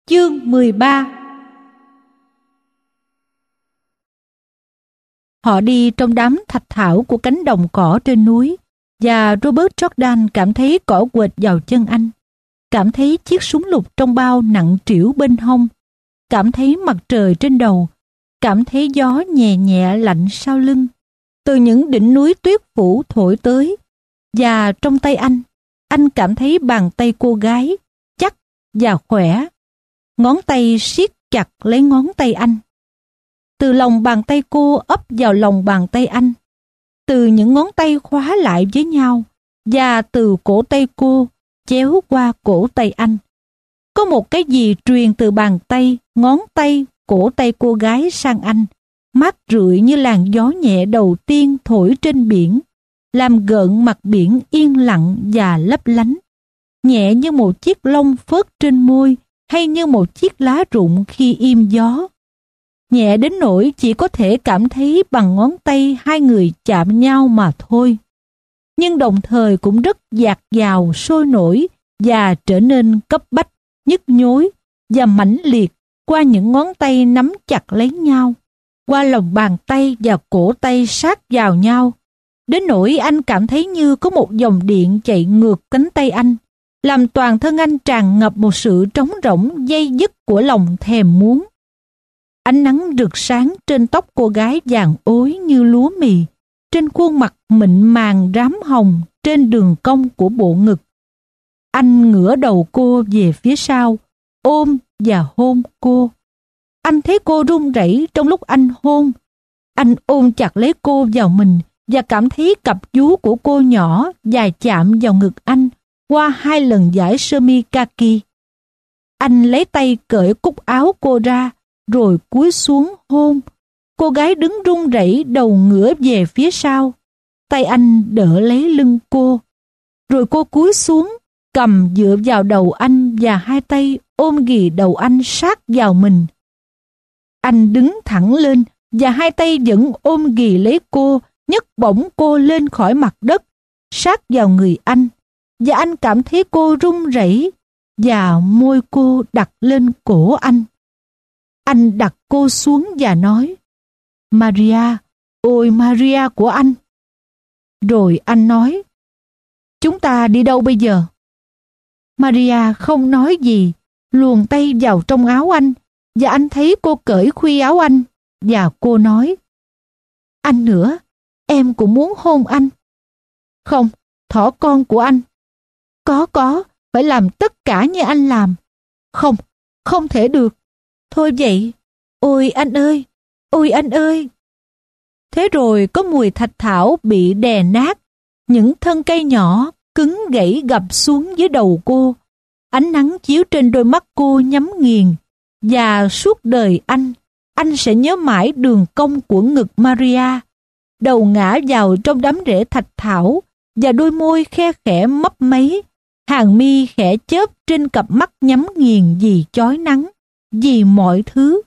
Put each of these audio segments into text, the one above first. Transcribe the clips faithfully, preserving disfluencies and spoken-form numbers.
Chương mười ba. Họ đi trong đám thạch thảo của cánh đồng cỏ trên núi, và Robert Jordan cảm thấy cỏ quệt vào chân anh, cảm thấy chiếc súng lục trong bao nặng trĩu bên hông, cảm thấy mặt trời trên đầu, cảm thấy gió nhẹ nhẹ lạnh sau lưng, từ những đỉnh núi tuyết phủ thổi tới, và trong tay anh, anh cảm thấy bàn tay cô gái, chắc và khỏe. Ngón tay siết chặt lấy ngón tay anh. Từ lòng bàn tay cô ấp vào lòng bàn tay anh. Từ những ngón tay khóa lại với nhau, và từ cổ tay cô chéo qua cổ tay anh. Có một cái gì truyền từ bàn tay, ngón tay, cổ tay cô gái sang anh, mát rượi như làn gió nhẹ đầu tiên thổi trên biển, làm gợn mặt biển yên lặng và lấp lánh, nhẹ như một chiếc lông phớt trên môi, hay như một chiếc lá rụng khi im gió. Nhẹ đến nỗi chỉ có thể cảm thấy bằng ngón tay hai người chạm nhau mà thôi. Nhưng đồng thời cũng rất dạt dào, sôi nổi và trở nên cấp bách, nhức nhối và mãnh liệt qua những ngón tay nắm chặt lấy nhau, qua lòng bàn tay và cổ tay sát vào nhau, đến nỗi anh cảm thấy như có một dòng điện chạy ngược cánh tay anh, làm toàn thân anh tràn ngập một sự trống rỗng dây dứt của lòng thèm muốn. Ánh nắng rực sáng trên tóc cô gái vàng ối như lúa mì, trên khuôn mặt mịn màng rám hồng trên đường cong của bộ ngực. Anh ngửa đầu cô về phía sau, ôm và hôn cô. Anh thấy cô run rẩy trong lúc anh hôn. Anh ôm chặt lấy cô vào mình và cảm thấy cặp vú của cô nhỏ và chạm vào ngực anh qua hai lần giải sơ mi kaki. Anh lấy tay cởi cúc áo cô ra, rồi cúi xuống hôn. Cô gái đứng run rẩy, đầu ngửa về phía sau. Tay anh đỡ lấy lưng cô. Rồi cô cúi xuống, cầm dựa vào đầu anh và hai tay ôm ghì đầu anh sát vào mình. Anh đứng thẳng lên và hai tay vẫn ôm ghì lấy cô, nhấc bổng cô lên khỏi mặt đất, sát vào người anh. Và anh cảm thấy cô run rẩy và môi cô đặt lên cổ anh. Anh đặt cô xuống và nói, Maria, ôi Maria của anh. Rồi anh nói, chúng ta đi đâu bây giờ? Maria không nói gì, luồn tay vào trong áo anh, và anh thấy cô cởi khuy áo anh, và cô nói, anh nữa, em cũng muốn hôn anh. Không, thỏ con của anh. Có có, phải làm tất cả như anh làm. Không, không thể được. Thôi vậy, ôi anh ơi, ôi anh ơi. Thế rồi có mùi thạch thảo bị đè nát, những thân cây nhỏ, cứng gãy gập xuống dưới đầu cô. Ánh nắng chiếu trên đôi mắt cô nhắm nghiền, và suốt đời anh, anh sẽ nhớ mãi đường cong của ngực Maria, đầu ngã vào trong đám rễ thạch thảo, và đôi môi khe khẽ mấp máy, hàng mi khẽ chớp trên cặp mắt nhắm nghiền vì chói nắng, vì mọi thứ.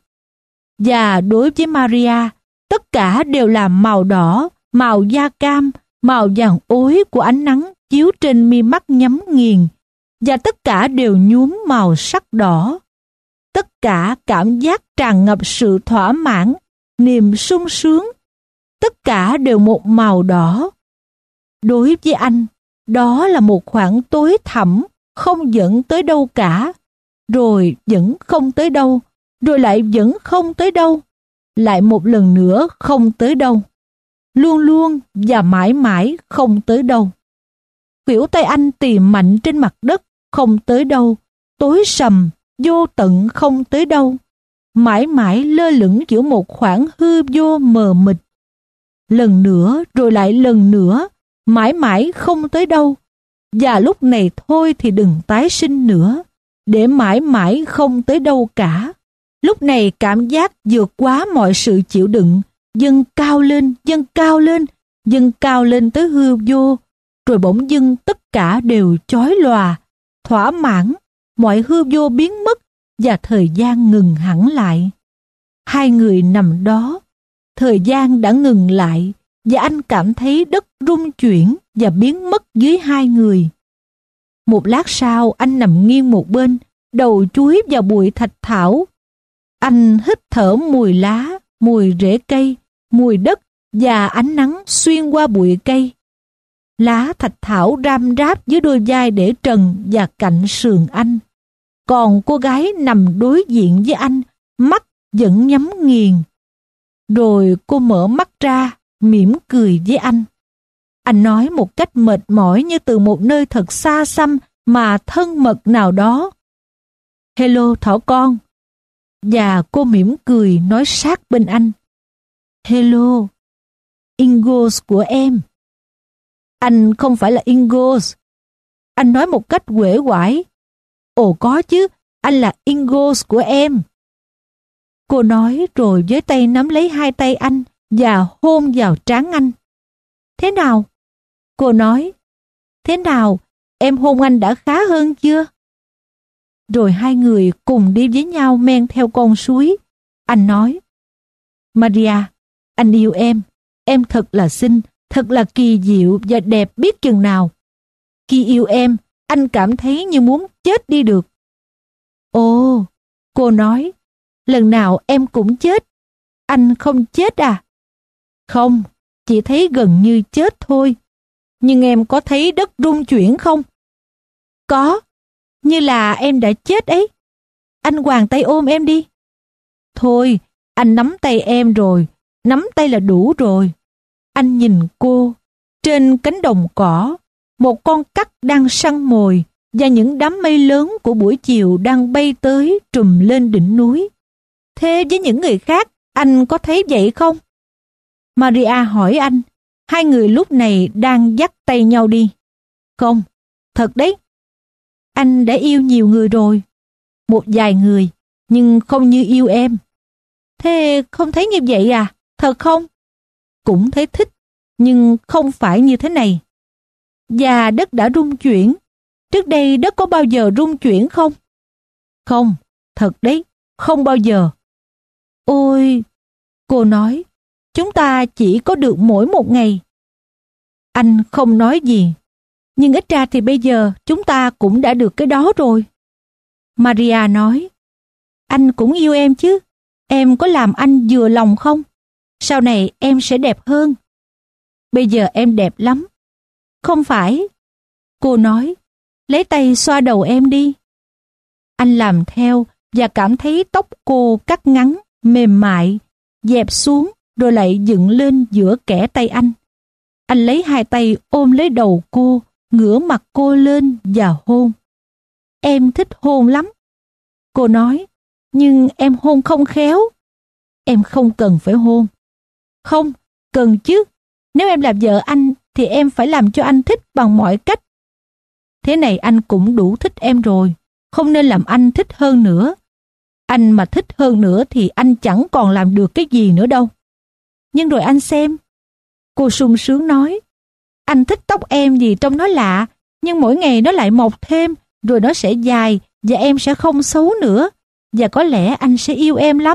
Và đối với Maria, tất cả đều là màu đỏ, màu da cam, màu vàng ối của ánh nắng chiếu trên mi mắt nhắm nghiền, và tất cả đều nhuốm màu sắc đỏ. Tất cả cảm giác tràn ngập sự thỏa mãn, niềm sung sướng. Tất cả đều một màu đỏ. Đối với anh, đó là một khoảng tối thẳm, không dẫn tới đâu cả, rồi vẫn không tới đâu, rồi lại vẫn không tới đâu, lại một lần nữa không tới đâu, luôn luôn và mãi mãi không tới đâu. Khuỷu tay anh tìm mạnh trên mặt đất, không tới đâu, tối sầm, vô tận không tới đâu, mãi mãi lơ lửng giữa một khoảng hư vô mờ mịt. Lần nữa rồi lại lần nữa, mãi mãi không tới đâu, và lúc này thôi thì đừng tái sinh nữa, để mãi mãi không tới đâu cả. Lúc này cảm giác vượt quá mọi sự chịu đựng, dâng cao lên, dâng cao lên, dâng cao lên tới hư vô, rồi bỗng dưng tất cả đều chói lòa, thỏa mãn, mọi hư vô biến mất và thời gian ngừng hẳn lại. Hai người nằm đó, thời gian đã ngừng lại, và anh cảm thấy đất rung chuyển và biến mất dưới hai người. Một lát sau anh nằm nghiêng một bên, đầu chúi vào bụi thạch thảo. Anh hít thở mùi lá, mùi rễ cây, mùi đất và ánh nắng xuyên qua bụi cây. Lá thạch thảo ram ráp dưới đôi vai để trần và cạnh sườn anh. Còn cô gái nằm đối diện với anh, mắt vẫn nhắm nghiền. Rồi cô mở mắt ra, mỉm cười với anh. Anh nói một cách mệt mỏi như từ một nơi thật xa xăm mà thân mật nào đó. Hello thỏ con. Và cô mỉm cười nói sát bên anh. Hello, Ingos của em. Anh không phải là Ingos. Anh nói một cách uể oải. Ồ có chứ, anh là Ingos của em. Cô nói rồi với tay nắm lấy hai tay anh và hôn vào trán anh. Thế nào? Cô nói. Thế nào, em hôn anh đã khá hơn chưa? Rồi hai người cùng đi với nhau men theo con suối. Anh nói. Maria, anh yêu em. Em thật là xinh, thật là kỳ diệu và đẹp biết chừng nào. Khi yêu em, anh cảm thấy như muốn chết đi được. Ồ, cô nói. Lần nào em cũng chết. Anh không chết à? Không, chỉ thấy gần như chết thôi. Nhưng em có thấy đất rung chuyển không? Có, như là em đã chết ấy. Anh choàng tay ôm em đi. Thôi, anh nắm tay em rồi, nắm tay là đủ rồi. Anh nhìn cô, trên cánh đồng cỏ, một con cắt đang săn mồi và những đám mây lớn của buổi chiều đang bay tới trùm lên đỉnh núi. Thế với những người khác, anh có thấy vậy không? Maria hỏi anh. Hai người lúc này đang dắt tay nhau đi. Không, thật đấy. Anh đã yêu nhiều người rồi. Một vài người, nhưng không như yêu em. Thế không thấy như vậy à? Thật không? Cũng thấy thích, nhưng không phải như thế này. Và đất đã rung chuyển. Trước đây đất có bao giờ rung chuyển không? Không, thật đấy, không bao giờ. Ôi, cô nói, chúng ta chỉ có được mỗi một ngày. Anh không nói gì, nhưng ít ra thì bây giờ chúng ta cũng đã được cái đó rồi. Maria nói, anh cũng yêu em chứ, em có làm anh vừa lòng không? Sau này em sẽ đẹp hơn. Bây giờ em đẹp lắm. Không phải. Cô nói, lấy tay xoa đầu em đi. Anh làm theo và cảm thấy tóc cô cắt ngắn, mềm mại, dẹp xuống rồi lại dựng lên giữa kẽ tay anh. Anh lấy hai tay ôm lấy đầu cô, ngửa mặt cô lên và hôn. Em thích hôn lắm. Cô nói, nhưng em hôn không khéo. Em không cần phải hôn. Không, cần chứ. Nếu em làm vợ anh thì em phải làm cho anh thích bằng mọi cách. Thế này anh cũng đủ thích em rồi, không nên làm anh thích hơn nữa. Anh mà thích hơn nữa thì anh chẳng còn làm được cái gì nữa đâu. Nhưng rồi anh xem. Cô sung sướng nói, anh thích tóc em vì trông nó lạ, nhưng mỗi ngày nó lại mọc thêm, rồi nó sẽ dài và em sẽ không xấu nữa, và có lẽ anh sẽ yêu em lắm.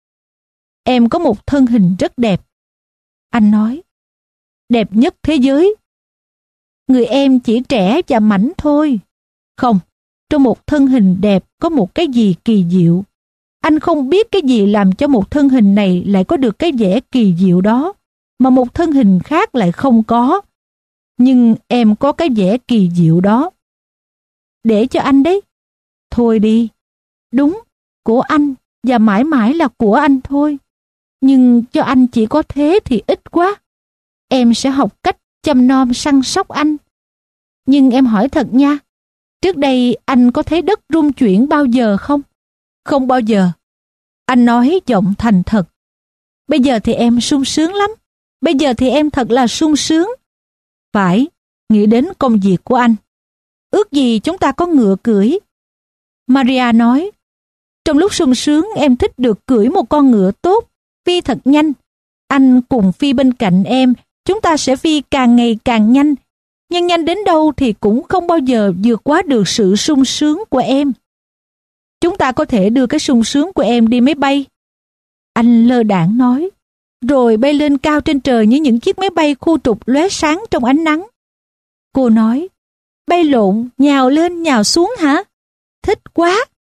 Em có một thân hình rất đẹp. Anh nói, đẹp nhất thế giới. Người em chỉ trẻ và mảnh thôi. Không, trong một thân hình đẹp có một cái gì kỳ diệu. Anh không biết cái gì làm cho một thân hình này lại có được cái vẻ kỳ diệu đó, mà một thân hình khác lại không có. Nhưng em có cái vẻ kỳ diệu đó. Để cho anh đấy. Thôi đi. Đúng, của anh và mãi mãi là của anh thôi. Nhưng cho anh chỉ có thế thì ít quá. Em sẽ học cách chăm nom săn sóc anh. Nhưng em hỏi thật nha, trước đây anh có thấy đất rung chuyển bao giờ không? Không bao giờ. Anh nói giọng thành thật. Bây giờ thì em sung sướng lắm. Bây giờ thì em thật là sung sướng. Phải, nghĩ đến công việc của anh. Ước gì chúng ta có ngựa cưỡi. Maria nói, trong lúc sung sướng em thích được cưỡi một con ngựa tốt, phi thật nhanh. Anh cùng phi bên cạnh em, chúng ta sẽ phi càng ngày càng nhanh. Nhưng nhanh đến đâu thì cũng không bao giờ vượt qua được sự sung sướng của em. Chúng ta có thể đưa cái sung sướng của em đi máy bay. Anh lơ đãng nói, rồi bay lên cao trên trời như những chiếc máy bay khu trục lóe sáng trong ánh nắng. Cô nói, bay lộn, nhào lên nhào xuống hả? Thích quá,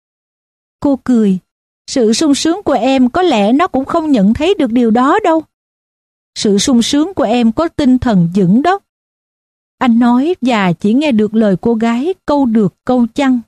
Cô cười. Sự sung sướng của em có lẽ nó cũng không nhận thấy được điều đó đâu. Sự sung sướng của em có tinh thần vững đó. Anh nói và chỉ nghe được lời cô gái câu được câu chăng.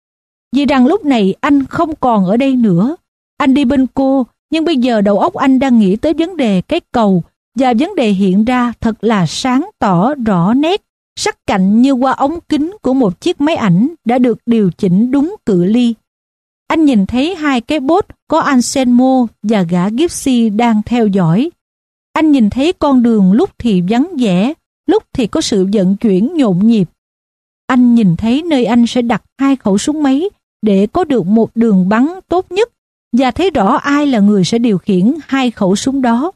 Vì rằng lúc này anh không còn ở đây nữa. Anh đi bên cô, nhưng bây giờ đầu óc anh đang nghĩ tới vấn đề cái cầu, và vấn đề hiện ra thật là sáng tỏ rõ nét, sắc cạnh như qua ống kính của một chiếc máy ảnh đã được điều chỉnh đúng cự ly. Anh nhìn thấy hai cái bốt có Anselmo và gã Gypsy đang theo dõi. Anh nhìn thấy con đường lúc thì vắng vẻ, lúc thì có sự vận chuyển nhộn nhịp. Anh nhìn thấy nơi anh sẽ đặt hai khẩu súng máy để có được một đường bắn tốt nhất, và thấy rõ ai là người sẽ điều khiển hai khẩu súng đó.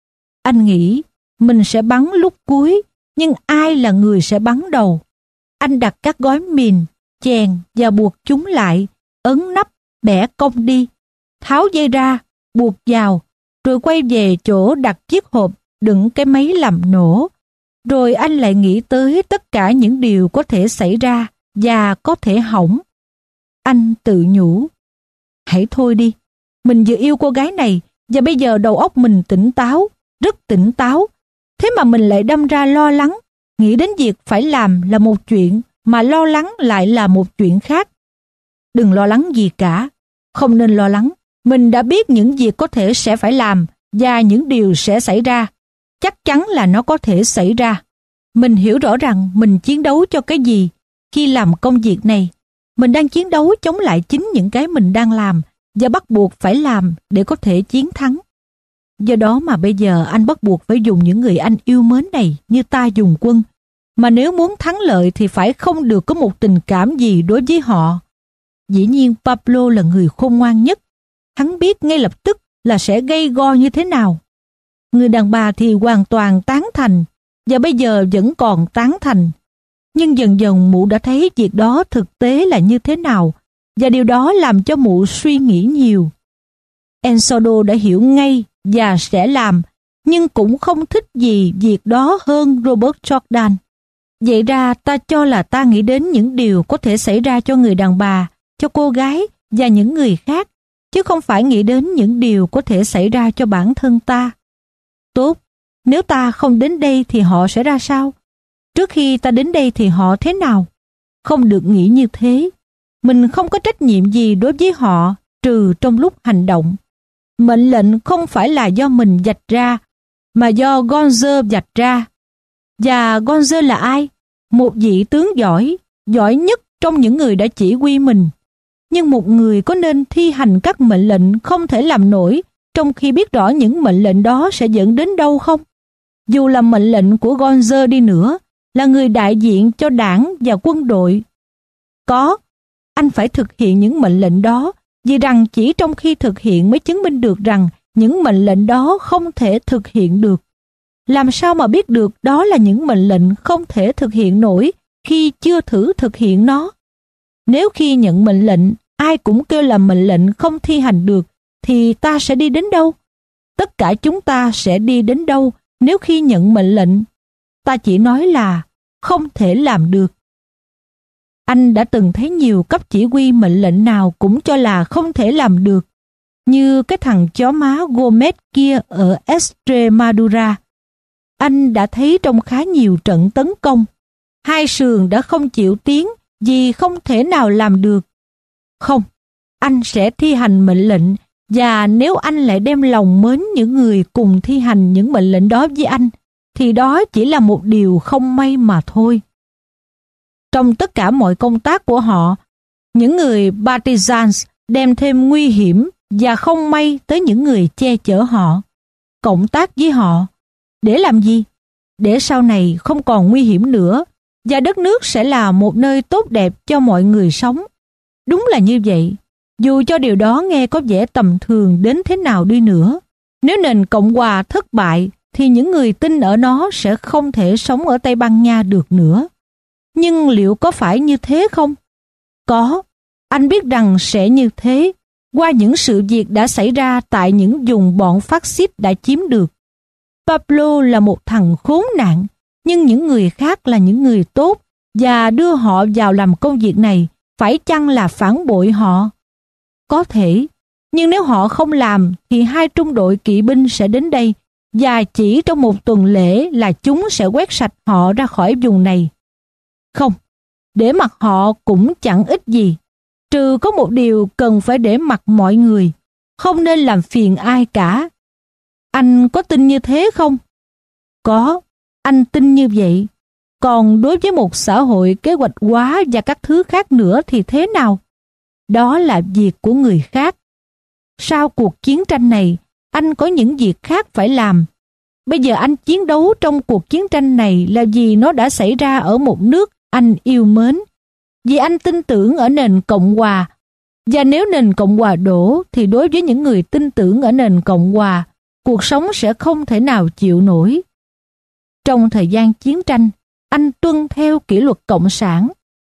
Anh nghĩ mình sẽ bắn lúc cuối, nhưng ai là người sẽ bắn đầu? Anh đặt các gói mìn, chèn và buộc chúng lại, ấn nắp, bẻ cong đi, tháo dây ra, buộc vào, rồi quay về chỗ đặt chiếc hộp đựng cái máy làm nổ. Rồi anh lại nghĩ tới tất cả những điều có thể xảy ra và có thể hỏng. Anh tự nhủ, hãy thôi đi, mình vừa yêu cô gái này và bây giờ đầu óc mình tỉnh táo, rất tỉnh táo. Thế mà mình lại đâm ra lo lắng, nghĩ đến việc phải làm là một chuyện, mà lo lắng lại là một chuyện khác. Đừng lo lắng gì cả, không nên lo lắng. Mình đã biết những việc có thể sẽ phải làm và những điều sẽ xảy ra. Chắc chắn là nó có thể xảy ra. Mình hiểu rõ rằng mình chiến đấu cho cái gì. Khi làm công việc này, mình đang chiến đấu chống lại chính những cái mình đang làm và bắt buộc phải làm để có thể chiến thắng. Do đó mà bây giờ anh bắt buộc phải dùng những người anh yêu mến này như ta dùng quân. Mà nếu muốn thắng lợi thì phải không được có một tình cảm gì đối với họ. Dĩ nhiên Pablo là người khôn ngoan nhất. Hắn biết ngay lập tức là sẽ gây go như thế nào. Người đàn bà thì hoàn toàn tán thành, và bây giờ vẫn còn tán thành. Nhưng dần dần mụ đã thấy việc đó thực tế là như thế nào, và điều đó làm cho mụ suy nghĩ nhiều. Ensodo đã hiểu ngay và sẽ làm, nhưng cũng không thích gì việc đó hơn Robert Jordan. Vậy ra ta cho là ta nghĩ đến những điều có thể xảy ra cho người đàn bà, cho cô gái và những người khác, chứ không phải nghĩ đến những điều có thể xảy ra cho bản thân ta. Tốt, nếu ta không đến đây thì họ sẽ ra sao? Trước khi ta đến đây thì họ thế nào? Không được nghĩ như thế. Mình không có trách nhiệm gì đối với họ trừ trong lúc hành động. Mệnh lệnh không phải là do mình vạch ra, mà do Gonzer vạch ra. Và Gonzer là ai? Một vị tướng giỏi, giỏi nhất trong những người đã chỉ huy mình. Nhưng một người có nên thi hành các mệnh lệnh không thể làm nổi trong khi biết rõ những mệnh lệnh đó sẽ dẫn đến đâu không? Dù là mệnh lệnh của Gonzer đi nữa, là người đại diện cho đảng và quân đội. Có, anh phải thực hiện những mệnh lệnh đó, vì rằng chỉ trong khi thực hiện mới chứng minh được rằng những mệnh lệnh đó không thể thực hiện được. Làm sao mà biết được đó là những mệnh lệnh không thể thực hiện nổi khi chưa thử thực hiện nó? Nếu khi nhận mệnh lệnh, ai cũng kêu là mệnh lệnh không thi hành được, thì ta sẽ đi đến đâu? Tất cả chúng ta sẽ đi đến đâu nếu khi nhận mệnh lệnh? Ta chỉ nói là không thể làm được. Anh đã từng thấy nhiều cấp chỉ huy mệnh lệnh nào cũng cho là không thể làm được, như cái thằng chó má Gomez kia ở Extremadura. Anh đã thấy trong khá nhiều trận tấn công, hai sườn đã không chịu tiến vì không thể nào làm được. Không, anh sẽ thi hành mệnh lệnh, và nếu anh lại đem lòng mến những người cùng thi hành những mệnh lệnh đó với anh, thì đó chỉ là một điều không may mà thôi. Trong tất cả mọi công tác của họ, những người partisans đem thêm nguy hiểm và không may tới những người che chở họ. Cộng tác với họ. Để làm gì? Để sau này không còn nguy hiểm nữa, và đất nước sẽ là một nơi tốt đẹp cho mọi người sống. Đúng là như vậy. Dù cho điều đó nghe có vẻ tầm thường đến thế nào đi nữa, nếu nền Cộng hòa thất bại, thì những người tin ở nó sẽ không thể sống ở Tây Ban Nha được nữa. Nhưng liệu có phải như thế không? Có, anh biết rằng sẽ như thế, qua những sự việc đã xảy ra tại những vùng bọn phát xít đã chiếm được. Pablo là một thằng khốn nạn, nhưng những người khác là những người tốt, và đưa họ vào làm công việc này phải chăng là phản bội họ? có thể. Nhưng nếu họ không làm thì hai trung đội kỵ binh sẽ đến đây và chỉ trong một tuần lễ là chúng sẽ quét sạch họ ra khỏi vùng này. Không, để mặc họ cũng chẳng ích gì. Trừ có một điều cần phải để mặc mọi người, không nên làm phiền ai cả. Anh có tin như thế không? Có, anh tin như vậy. Còn đối với một xã hội kế hoạch hóa và các thứ khác nữa thì thế nào? Đó là việc của người khác. Sau cuộc chiến tranh này, anh có những việc khác phải làm. Bây giờ anh chiến đấu trong cuộc chiến tranh này là vì nó đã xảy ra ở một nước anh yêu mến. Vì anh tin tưởng ở nền Cộng hòa. Và nếu nền Cộng hòa đổ thì đối với những người tin tưởng ở nền Cộng hòa, cuộc sống sẽ không thể nào chịu nổi. Trong thời gian chiến tranh, anh tuân theo kỷ luật Cộng sản.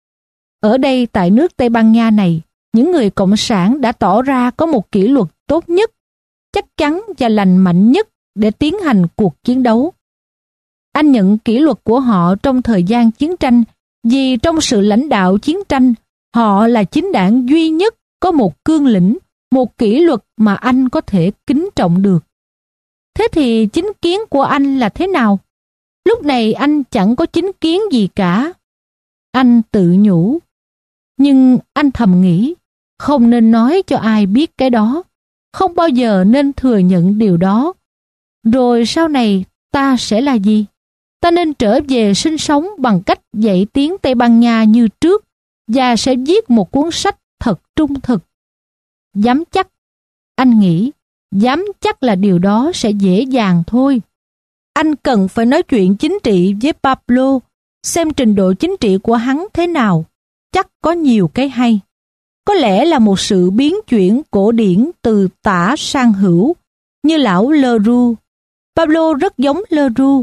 Ở đây tại nước Tây Ban Nha này, những người Cộng sản đã tỏ ra có một kỷ luật tốt nhất, chắc chắn và lành mạnh nhất để tiến hành cuộc chiến đấu. Anh nhận kỷ luật của họ trong thời gian chiến tranh vì trong sự lãnh đạo chiến tranh, họ là chính đảng duy nhất có một cương lĩnh, một kỷ luật mà anh có thể kính trọng được. Thế thì chính kiến của anh là thế nào? Lúc này anh chẳng có chính kiến gì cả. Anh tự nhủ. Nhưng anh thầm nghĩ, không nên nói cho ai biết cái đó. Không bao giờ nên thừa nhận điều đó. Rồi sau này ta sẽ là gì? Ta nên trở về sinh sống bằng cách dạy tiếng Tây Ban Nha như trước và sẽ viết một cuốn sách thật trung thực. Dám chắc, anh nghĩ, dám chắc là điều đó sẽ dễ dàng thôi. Anh cần phải nói chuyện chính trị với Pablo, xem trình độ chính trị của hắn thế nào. Chắc có nhiều cái hay. Có lẽ là một sự biến chuyển cổ điển từ tả sang hữu, như lão Leroux. Pablo rất giống Leroux.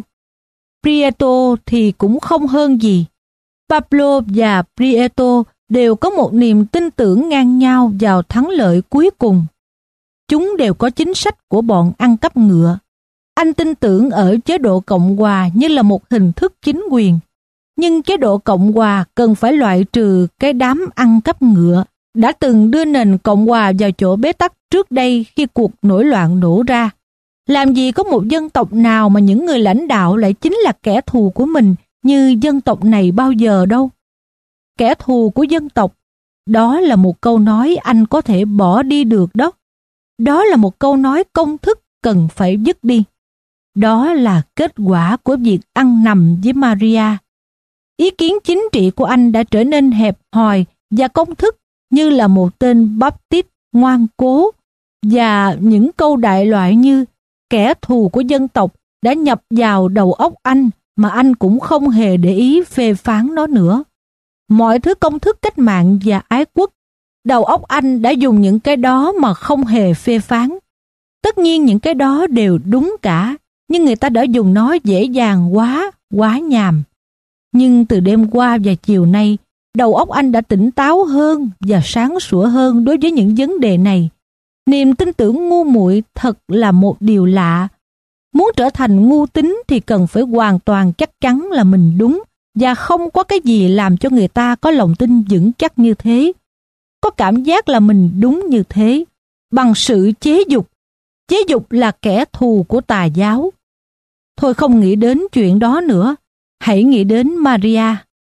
Prieto thì cũng không hơn gì. Pablo và Prieto đều có một niềm tin tưởng ngang nhau vào thắng lợi cuối cùng. Chúng đều có chính sách của bọn ăn cắp ngựa. Anh tin tưởng ở chế độ Cộng hòa như là một hình thức chính quyền. Nhưng chế độ Cộng hòa cần phải loại trừ cái đám ăn cắp ngựa đã từng đưa nền Cộng hòa vào chỗ bế tắc trước đây khi cuộc nổi loạn nổ ra. Làm gì có một dân tộc nào mà những người lãnh đạo lại chính là kẻ thù của mình như dân tộc này bao giờ đâu. Kẻ thù của dân tộc, đó là một câu nói anh có thể bỏ đi được đó. Đó là một câu nói công thức cần phải dứt đi. Đó là kết quả của việc ăn nằm với Maria. Ý kiến chính trị của anh đã trở nên hẹp hòi và công thức như là một tên Baptist ngoan cố, và những câu đại loại như kẻ thù của dân tộc đã nhập vào đầu óc anh mà anh cũng không hề để ý phê phán nó nữa. Mọi thứ công thức cách mạng và ái quốc, đầu óc anh đã dùng những cái đó mà không hề phê phán. Tất nhiên những cái đó đều đúng cả, nhưng người ta đã dùng nó dễ dàng quá, quá nhàm. Nhưng từ đêm qua và chiều nay, đầu óc anh đã tỉnh táo hơn và sáng sủa hơn đối với những vấn đề này. Niềm tin tưởng ngu muội thật là một điều lạ. Muốn trở thành ngu tín thì cần phải hoàn toàn chắc chắn là mình đúng, và không có cái gì làm cho người ta có lòng tin vững chắc như thế. Có cảm giác là mình đúng như thế, bằng sự chế dục. Chế dục là kẻ thù của tà giáo. Thôi không nghĩ đến chuyện đó nữa, hãy nghĩ đến Maria.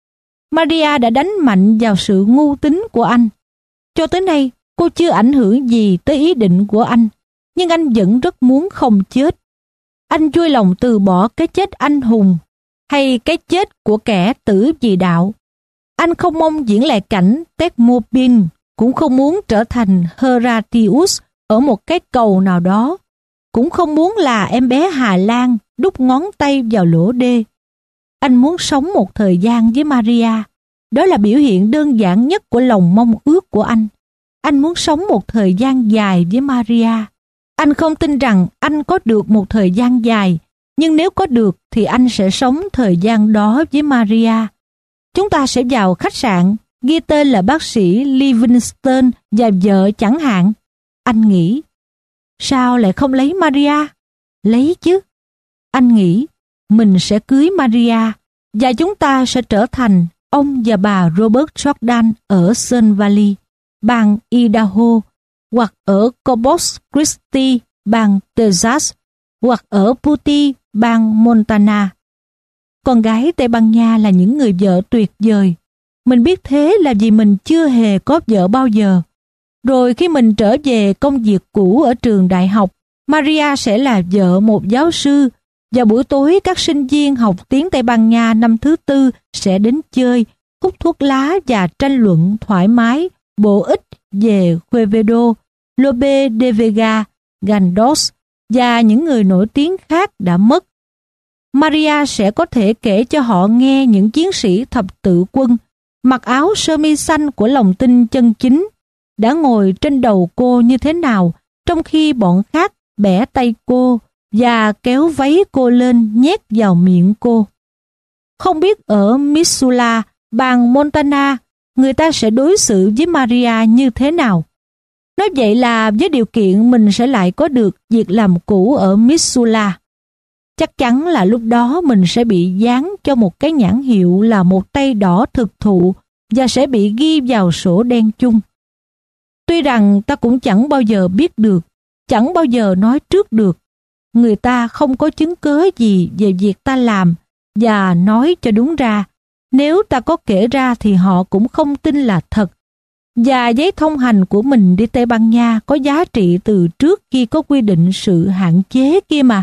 Maria đã đánh mạnh vào sự ngu tín của anh. Cho tới nay, cô chưa ảnh hưởng gì tới ý định của anh, nhưng anh vẫn rất muốn không chết. Anh vui lòng từ bỏ cái chết anh hùng hay cái chết của kẻ tử vì đạo. Anh không mong diễn lại cảnh Thermopylae, cũng không muốn trở thành Horatius ở một cái cầu nào đó, cũng không muốn là em bé Hà Lan đút ngón tay vào lỗ đê. Anh muốn sống một thời gian với Maria. Đó là biểu hiện đơn giản nhất của lòng mong ước của anh. Anh muốn sống một thời gian dài với Maria. Anh không tin rằng anh có được một thời gian dài, nhưng nếu có được thì anh sẽ sống thời gian đó với Maria. Chúng ta sẽ vào khách sạn, ghi tên là bác sĩ Livingstone và vợ chẳng hạn. Anh nghĩ, sao lại không lấy Maria? Lấy chứ. Anh nghĩ, mình sẽ cưới Maria và chúng ta sẽ trở thành ông và bà Robert Jordan ở Sun Valley, bang Idaho, hoặc ở Corpus Christi, bang Texas, hoặc ở Putti, bang Montana. Con gái Tây Ban Nha là những người vợ tuyệt vời. Mình biết thế là vì mình chưa hề có vợ bao giờ. Rồi khi mình trở về công việc cũ ở trường đại học, Maria sẽ là vợ một giáo sư, và buổi tối các sinh viên học tiếng Tây Ban Nha năm thứ tư sẽ đến chơi, hút thuốc lá và tranh luận thoải mái, bổ ích về Quevedo, Lope de Vega, Galdós và những người nổi tiếng khác đã mất. Maria sẽ có thể kể cho họ nghe những chiến sĩ thập tự quân, mặc áo sơ mi xanh của lòng tin chân chính, đã ngồi trên đầu cô như thế nào, trong khi bọn khác bẻ tay cô và kéo váy cô lên nhét vào miệng cô. Không biết ở Missoula, bang Montana, người ta sẽ đối xử với Maria như thế nào. Nói vậy là với điều kiện mình sẽ lại có được việc làm cũ ở Missoula. Chắc chắn là lúc đó mình sẽ bị dán cho một cái nhãn hiệu là một tay đỏ thực thụ và sẽ bị ghi vào sổ đen chung. Tuy rằng ta cũng chẳng bao giờ biết được, chẳng bao giờ nói trước được. Người ta không có chứng cớ gì về việc ta làm, và nói cho đúng ra, nếu ta có kể ra thì họ cũng không tin là thật. Và giấy thông hành của mình đi Tây Ban Nha có giá trị từ trước khi có quy định sự hạn chế kia mà.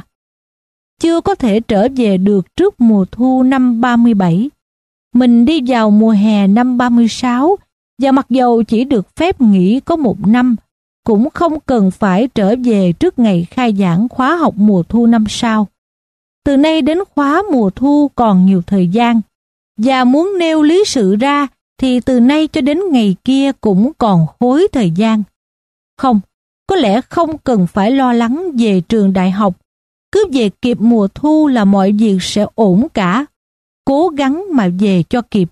Chưa có thể trở về được trước mùa thu năm ba mươi bảy. Mình đi vào mùa hè năm ba mươi sáu, và mặc dầu chỉ được phép nghỉ có một năm, cũng không cần phải trở về trước ngày khai giảng khóa học mùa thu năm sau. Từ nay đến khóa mùa thu còn nhiều thời gian, và muốn nêu lý sự ra thì từ nay cho đến ngày kia cũng còn khối thời gian. Không, có lẽ không cần phải lo lắng về trường đại học. Cứ về kịp mùa thu là mọi việc sẽ ổn cả. Cố gắng mà về cho kịp.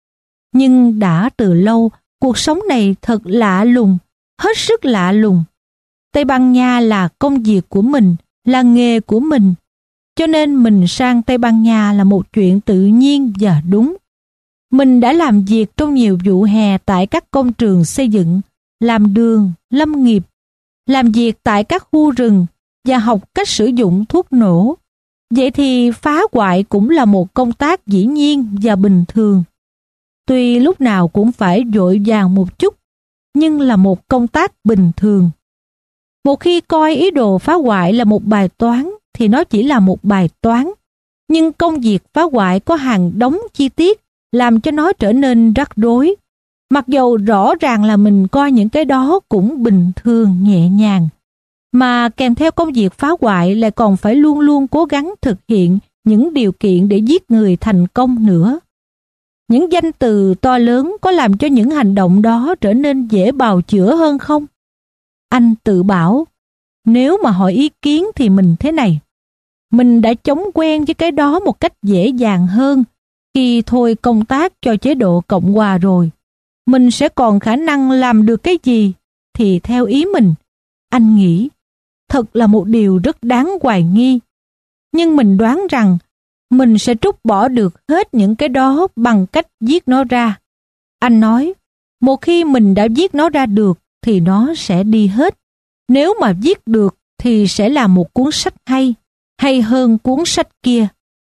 Nhưng đã từ lâu, cuộc sống này thật lạ lùng, hết sức lạ lùng. Tây Ban Nha là công việc của mình, là nghề của mình. Cho nên mình sang Tây Ban Nha là một chuyện tự nhiên và đúng. Mình đã làm việc trong nhiều vụ hè tại các công trường xây dựng, làm đường, lâm nghiệp, làm việc tại các khu rừng và học cách sử dụng thuốc nổ. Vậy thì phá hoại cũng là một công tác dĩ nhiên và bình thường. Tuy lúc nào cũng phải vội vàng một chút, nhưng là một công tác bình thường. Một khi coi ý đồ phá hoại là một bài toán, thì nó chỉ là một bài toán. Nhưng công việc phá hoại có hàng đống chi tiết, làm cho nó trở nên rắc rối. Mặc dầu rõ ràng là mình coi những cái đó cũng bình thường, nhẹ nhàng. Mà kèm theo công việc phá hoại lại còn phải luôn luôn cố gắng thực hiện những điều kiện để giết người thành công nữa. Những danh từ to lớn có làm cho những hành động đó trở nên dễ bào chữa hơn không? Anh tự bảo, nếu mà hỏi ý kiến thì mình thế này. Mình đã chống quen với cái đó một cách dễ dàng hơn khi thôi công tác cho chế độ Cộng hòa rồi. Mình sẽ còn khả năng làm được cái gì thì theo ý mình. Anh nghĩ, thật là một điều rất đáng hoài nghi. Nhưng mình đoán rằng mình sẽ trút bỏ được hết những cái đó bằng cách viết nó ra. Anh nói, một khi mình đã viết nó ra được thì nó sẽ đi hết. Nếu mà viết được thì sẽ là một cuốn sách hay, hay hơn cuốn sách kia.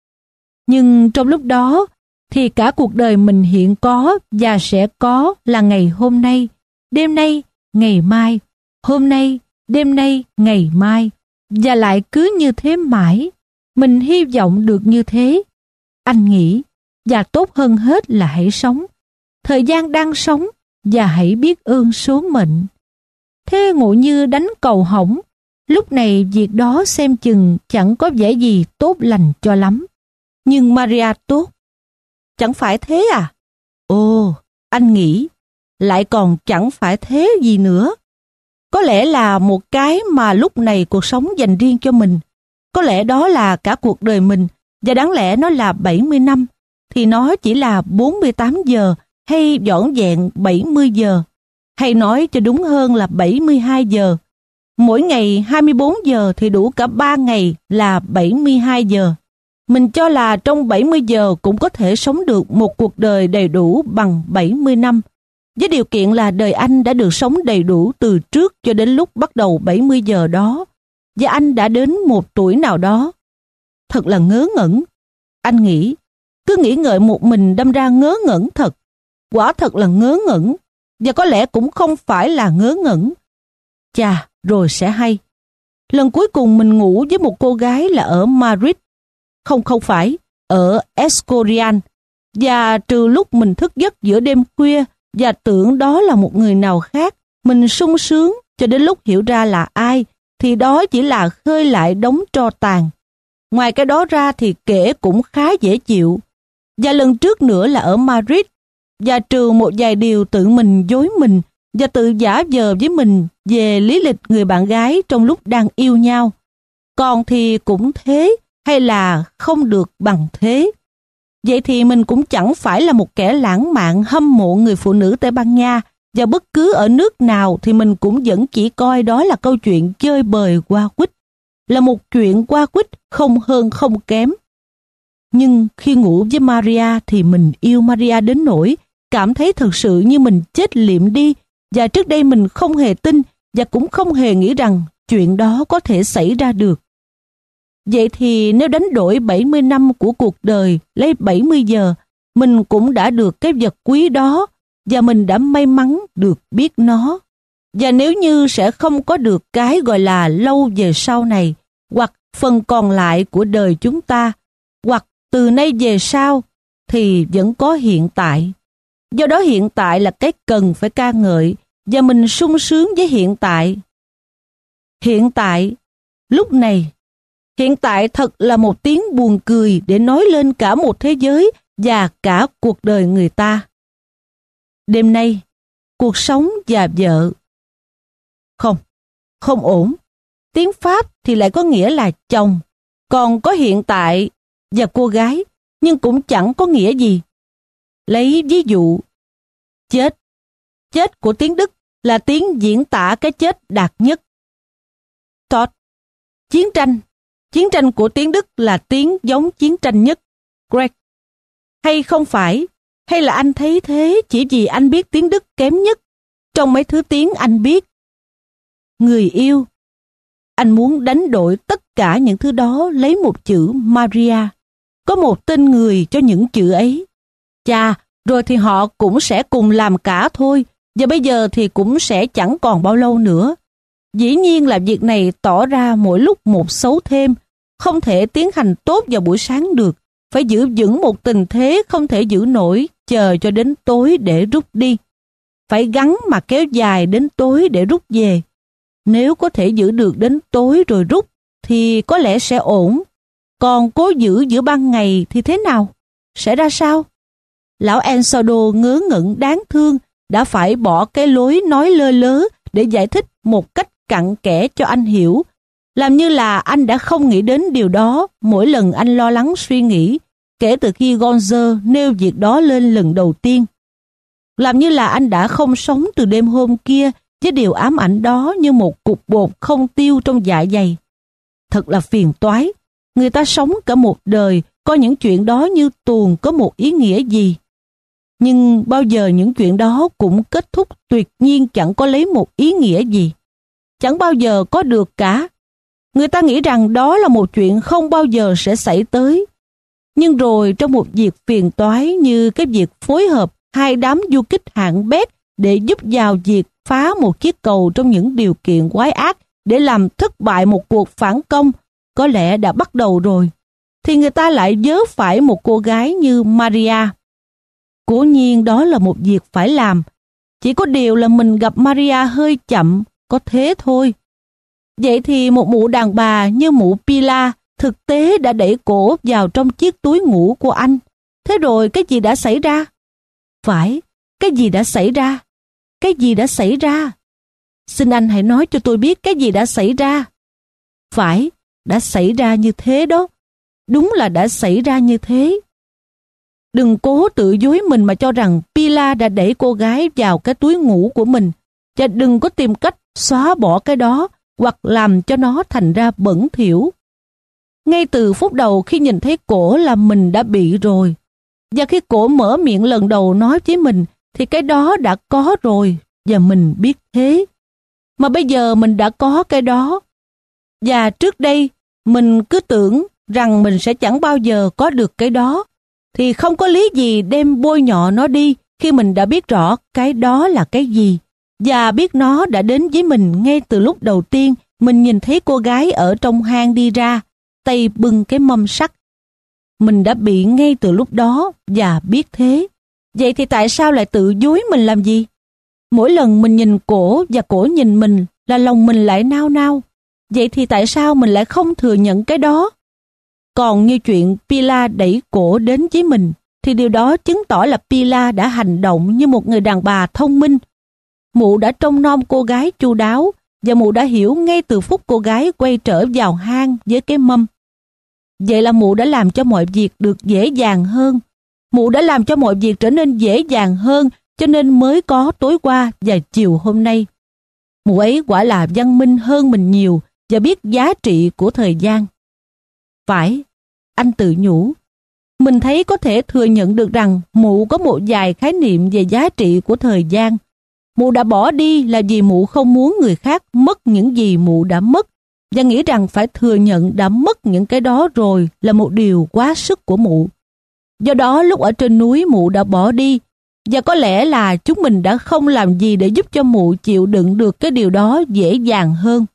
Nhưng trong lúc đó thì cả cuộc đời mình hiện có và sẽ có là ngày hôm nay, đêm nay, ngày mai, hôm nay, đêm nay, ngày mai, và lại cứ như thế mãi. Mình hy vọng được như thế. Anh nghĩ, và tốt hơn hết là hãy sống. Thời gian đang sống, và hãy biết ơn số mệnh. Thế ngộ như đánh cầu hỏng, lúc này việc đó xem chừng chẳng có vẻ gì tốt lành cho lắm. Nhưng Maria tốt. Chẳng phải thế à? Ồ, anh nghĩ, lại còn chẳng phải thế gì nữa. Có lẽ là một cái mà lúc này cuộc sống dành riêng cho mình. Có lẽ đó là cả cuộc đời mình, và đáng lẽ nó là bảy mươi năm, thì nó chỉ là bốn mươi tám giờ hay vỏn vẹn bảy mươi giờ. Hay nói cho đúng hơn là bảy mươi hai giờ. Mỗi ngày hai mươi bốn giờ thì đủ cả ba ngày là bảy mươi hai giờ. Mình cho là trong bảy mươi giờ cũng có thể sống được một cuộc đời đầy đủ bằng bảy mươi năm. với điều kiện là đời anh đã được sống đầy đủ từ trước cho đến lúc bắt đầu bảy mươi giờ đó, và anh đã đến một tuổi nào đó. Thật là ngớ ngẩn. Anh nghĩ, cứ nghĩ ngợi một mình đâm ra ngớ ngẩn thật. Quả thật là ngớ ngẩn, và có lẽ cũng không phải là ngớ ngẩn. Chà, rồi sẽ hay. Lần cuối cùng mình ngủ với một cô gái là ở Madrid. Không, không phải, ở Escorial. Và trừ lúc mình thức giấc giữa đêm khuya và tưởng đó là một người nào khác, mình sung sướng cho đến lúc hiểu ra là ai, thì đó chỉ là khơi lại đống tro tàn. Ngoài cái đó ra thì kể cũng khá dễ chịu. Và lần trước nữa là ở Madrid, và trừ một vài điều tự mình dối mình và tự giả vờ với mình về lý lịch người bạn gái trong lúc đang yêu nhau. Còn thì cũng thế, hay là không được bằng thế. Vậy thì mình cũng chẳng phải là một kẻ lãng mạn hâm mộ người phụ nữ Tây Ban Nha, và bất cứ ở nước nào thì mình cũng vẫn chỉ coi đó là câu chuyện chơi bời qua quýt, là một chuyện qua quýt không hơn không kém. Nhưng khi ngủ với Maria thì mình yêu Maria đến nỗi cảm thấy thật sự như mình chết liệm đi, và trước đây mình không hề tin và cũng không hề nghĩ rằng chuyện đó có thể xảy ra được. Vậy thì nếu đánh đổi bảy mươi năm của cuộc đời lấy bảy mươi giờ, mình cũng đã được cái vật quý đó, và mình đã may mắn được biết nó. Và nếu như sẽ không có được cái gọi là lâu về sau này, hoặc phần còn lại của đời chúng ta, hoặc từ nay về sau, thì vẫn có hiện tại. Do đó hiện tại là cái cần phải ca ngợi, và mình sung sướng với hiện tại. Hiện tại, lúc này, hiện tại thật là một tiếng buồn cười để nói lên cả một thế giới và cả cuộc đời người ta. Đêm nay, cuộc sống và vợ. Không, không ổn. Tiếng Pháp thì lại có nghĩa là chồng, còn có hiện tại và cô gái, nhưng cũng chẳng có nghĩa gì. Lấy ví dụ, chết. Chết của tiếng Đức là tiếng diễn tả cái chết đạt nhất. Tod. Chiến tranh. Chiến tranh của tiếng Đức là tiếng giống chiến tranh nhất. Greg. Hay không phải, hay là anh thấy thế chỉ vì anh biết tiếng Đức kém nhất trong mấy thứ tiếng anh biết. Người yêu. Anh muốn đánh đổi tất cả những thứ đó lấy một chữ Maria. Có một tên người cho những chữ ấy. Chà, rồi thì họ cũng sẽ cùng làm cả thôi, và bây giờ thì cũng sẽ chẳng còn bao lâu nữa. Dĩ nhiên là việc này tỏ ra mỗi lúc một xấu thêm, không thể tiến hành tốt vào buổi sáng được, phải giữ vững một tình thế không thể giữ nổi, chờ cho đến tối để rút đi. Phải gắn mà kéo dài đến tối để rút về. Nếu có thể giữ được đến tối rồi rút, thì có lẽ sẽ ổn. Còn cố giữ giữa ban ngày thì thế nào? Sẽ ra sao? Lão Ensado ngớ ngẩn đáng thương đã phải bỏ cái lối nói lơ lớ để giải thích một cách cặn kẽ cho anh hiểu, làm như là anh đã không nghĩ đến điều đó mỗi lần anh lo lắng suy nghĩ kể từ khi Gonzer nêu việc đó lên lần đầu tiên. Làm như là anh đã không sống từ đêm hôm kia với điều ám ảnh đó như một cục bột không tiêu trong dạ dày. Thật là phiền toái. Người ta sống cả một đời, coi những chuyện đó như tuồng có một ý nghĩa gì. Nhưng bao giờ những chuyện đó cũng kết thúc tuyệt nhiên chẳng có lấy một ý nghĩa gì. Chẳng bao giờ có được cả. Người ta nghĩ rằng đó là một chuyện không bao giờ sẽ xảy tới. Nhưng rồi trong một việc phiền toái như cái việc phối hợp hai đám du kích hạng bét để giúp vào việc phá một chiếc cầu trong những điều kiện quái ác để làm thất bại một cuộc phản công có lẽ đã bắt đầu rồi, thì người ta lại vớ phải một cô gái như Maria. Cố nhiên đó là một việc phải làm, chỉ có điều là mình gặp Maria hơi chậm, có thế thôi. Vậy thì một mụ đàn bà như mụ Pilar thực tế đã đẩy cổ vào trong chiếc túi ngủ của anh. Thế rồi cái gì đã xảy ra? Phải, cái gì đã xảy ra? Cái gì đã xảy ra? Xin anh hãy nói cho tôi biết cái gì đã xảy ra. Phải, đã xảy ra như thế đó. Đúng là đã xảy ra như thế. Đừng cố tự dối mình mà cho rằng Pilar đã đẩy cô gái vào cái túi ngủ của mình, và đừng có tìm cách xóa bỏ cái đó hoặc làm cho nó thành ra bẩn thỉu. Ngay từ phút đầu khi nhìn thấy cổ là mình đã bị rồi. Và khi cổ mở miệng lần đầu nói với mình thì cái đó đã có rồi và mình biết thế. Mà bây giờ mình đã có cái đó. Và trước đây mình cứ tưởng rằng mình sẽ chẳng bao giờ có được cái đó, thì không có lý gì đem bôi nhọ nó đi khi mình đã biết rõ cái đó là cái gì, và biết nó đã đến với mình ngay từ lúc đầu tiên mình nhìn thấy cô gái ở trong hang đi ra, tay bưng cái mâm sắt. Mình đã bị ngay từ lúc đó và biết thế. Vậy thì tại sao lại tự dối mình làm gì? Mỗi lần mình nhìn cổ và cổ nhìn mình là lòng mình lại nao nao. Vậy thì tại sao mình lại không thừa nhận cái đó? Còn như chuyện Pila đẩy cổ đến với mình, thì điều đó chứng tỏ là Pila đã hành động như một người đàn bà thông minh. Mụ đã trông nom cô gái chu đáo, và mụ đã hiểu ngay từ phút cô gái quay trở vào hang với cái mâm. Vậy là mụ đã làm cho mọi việc được dễ dàng hơn. Mụ đã làm cho mọi việc trở nên dễ dàng hơn, cho nên mới có tối qua và chiều hôm nay. Mụ ấy quả là văn minh hơn mình nhiều và biết giá trị của thời gian. Phải, anh tự nhủ. Mình thấy có thể thừa nhận được rằng mụ có một vài khái niệm về giá trị của thời gian. Mụ đã bỏ đi là vì mụ không muốn người khác mất những gì mụ đã mất, và nghĩ rằng phải thừa nhận đã mất những cái đó rồi là một điều quá sức của mụ. Do đó lúc ở trên núi mụ đã bỏ đi, và có lẽ là chúng mình đã không làm gì để giúp cho mụ chịu đựng được cái điều đó dễ dàng hơn.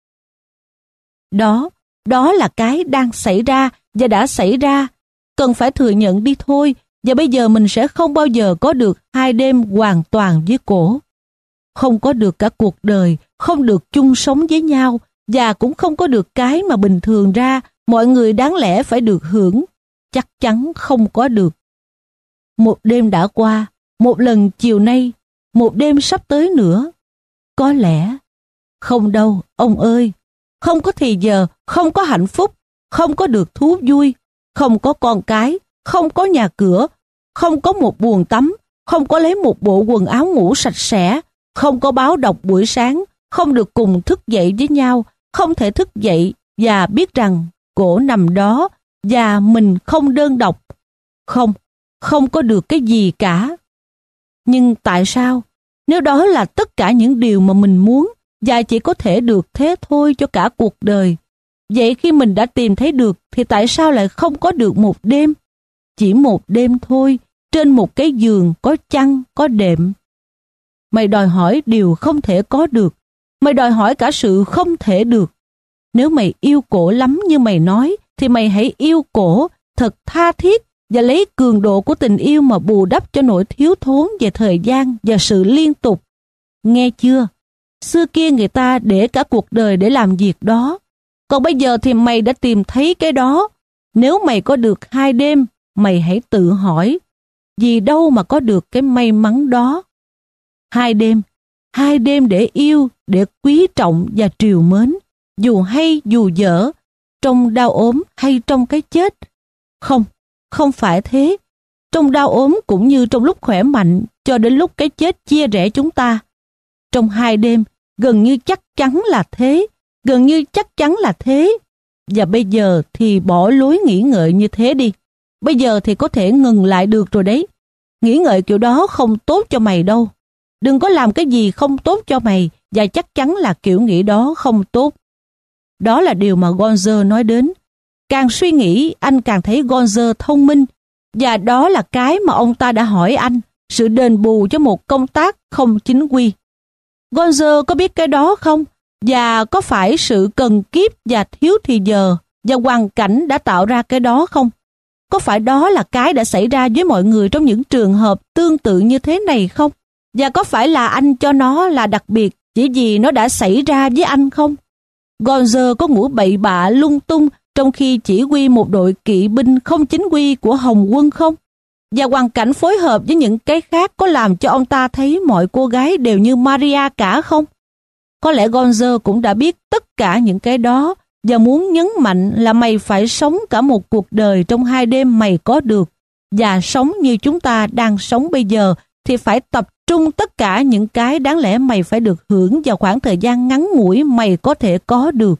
Đó, đó là cái đang xảy ra và đã xảy ra. Cần phải thừa nhận đi thôi, và bây giờ mình sẽ không bao giờ có được hai đêm hoàn toàn với cổ. Không có được cả cuộc đời, không được chung sống với nhau, và cũng không có được cái mà bình thường ra mọi người đáng lẽ phải được hưởng. Chắc chắn không có được. Một đêm đã qua, một lần chiều nay, một đêm sắp tới nữa. Có lẽ. Không đâu, ông ơi. Không có thì giờ, không có hạnh phúc, không có được thú vui, không có con cái, không có nhà cửa, không có một buồng tắm, không có lấy một bộ quần áo ngủ sạch sẽ, không có báo đọc buổi sáng, không được cùng thức dậy với nhau, không thể thức dậy và biết rằng cổ nằm đó và mình không đơn độc. Không, không có được cái gì cả. Nhưng tại sao? Nếu đó là tất cả những điều mà mình muốn và chỉ có thể được thế thôi cho cả cuộc đời, vậy khi mình đã tìm thấy được thì tại sao lại không có được một đêm? Chỉ một đêm thôi, trên một cái giường có chăn, có đệm. Mày đòi hỏi điều không thể có được. Mày đòi hỏi cả sự không thể được. Nếu mày yêu cổ lắm như mày nói, thì mày hãy yêu cổ thật tha thiết và lấy cường độ của tình yêu mà bù đắp cho nỗi thiếu thốn về thời gian và sự liên tục. Nghe chưa? Xưa kia người ta để cả cuộc đời để làm việc đó. Còn bây giờ thì mày đã tìm thấy cái đó. Nếu mày có được hai đêm, mày hãy tự hỏi, vì đâu mà có được cái may mắn đó? Hai đêm, hai đêm để yêu, để quý trọng và trìu mến, dù hay dù dở, trong đau ốm hay trong cái chết. Không, không phải thế. Trong đau ốm cũng như trong lúc khỏe mạnh, cho đến lúc cái chết chia rẽ chúng ta. Trong hai đêm, gần như chắc chắn là thế, gần như chắc chắn là thế. Và bây giờ thì bỏ lối nghĩ ngợi như thế đi. Bây giờ thì có thể ngừng lại được rồi đấy. Nghĩ ngợi kiểu đó không tốt cho mày đâu. Đừng có làm cái gì không tốt cho mày, và chắc chắn là kiểu nghĩ đó không tốt. Đó là điều mà Gonzer nói đến. Càng suy nghĩ, anh càng thấy Gonzer thông minh, và đó là cái mà ông ta đã hỏi anh, sự đền bù cho một công tác không chính quy. Gonzer có biết cái đó không? Và có phải sự cần kiếp và thiếu thì giờ và hoàn cảnh đã tạo ra cái đó không? Có phải đó là cái đã xảy ra với mọi người trong những trường hợp tương tự như thế này không? Và có phải là anh cho nó là đặc biệt chỉ vì nó đã xảy ra với anh không? Gonzer có ngủ bậy bạ lung tung trong khi chỉ huy một đội kỵ binh không chính quy của Hồng quân không? Và hoàn cảnh phối hợp với những cái khác có làm cho ông ta thấy mọi cô gái đều như Maria cả không? Có lẽ Gonzer cũng đã biết tất cả những cái đó và muốn nhấn mạnh là mày phải sống cả một cuộc đời trong hai đêm mày có được, và sống như chúng ta đang sống bây giờ thì phải tập trung tất cả những cái đáng lẽ mày phải được hưởng vào khoảng thời gian ngắn ngủi mày có thể có được.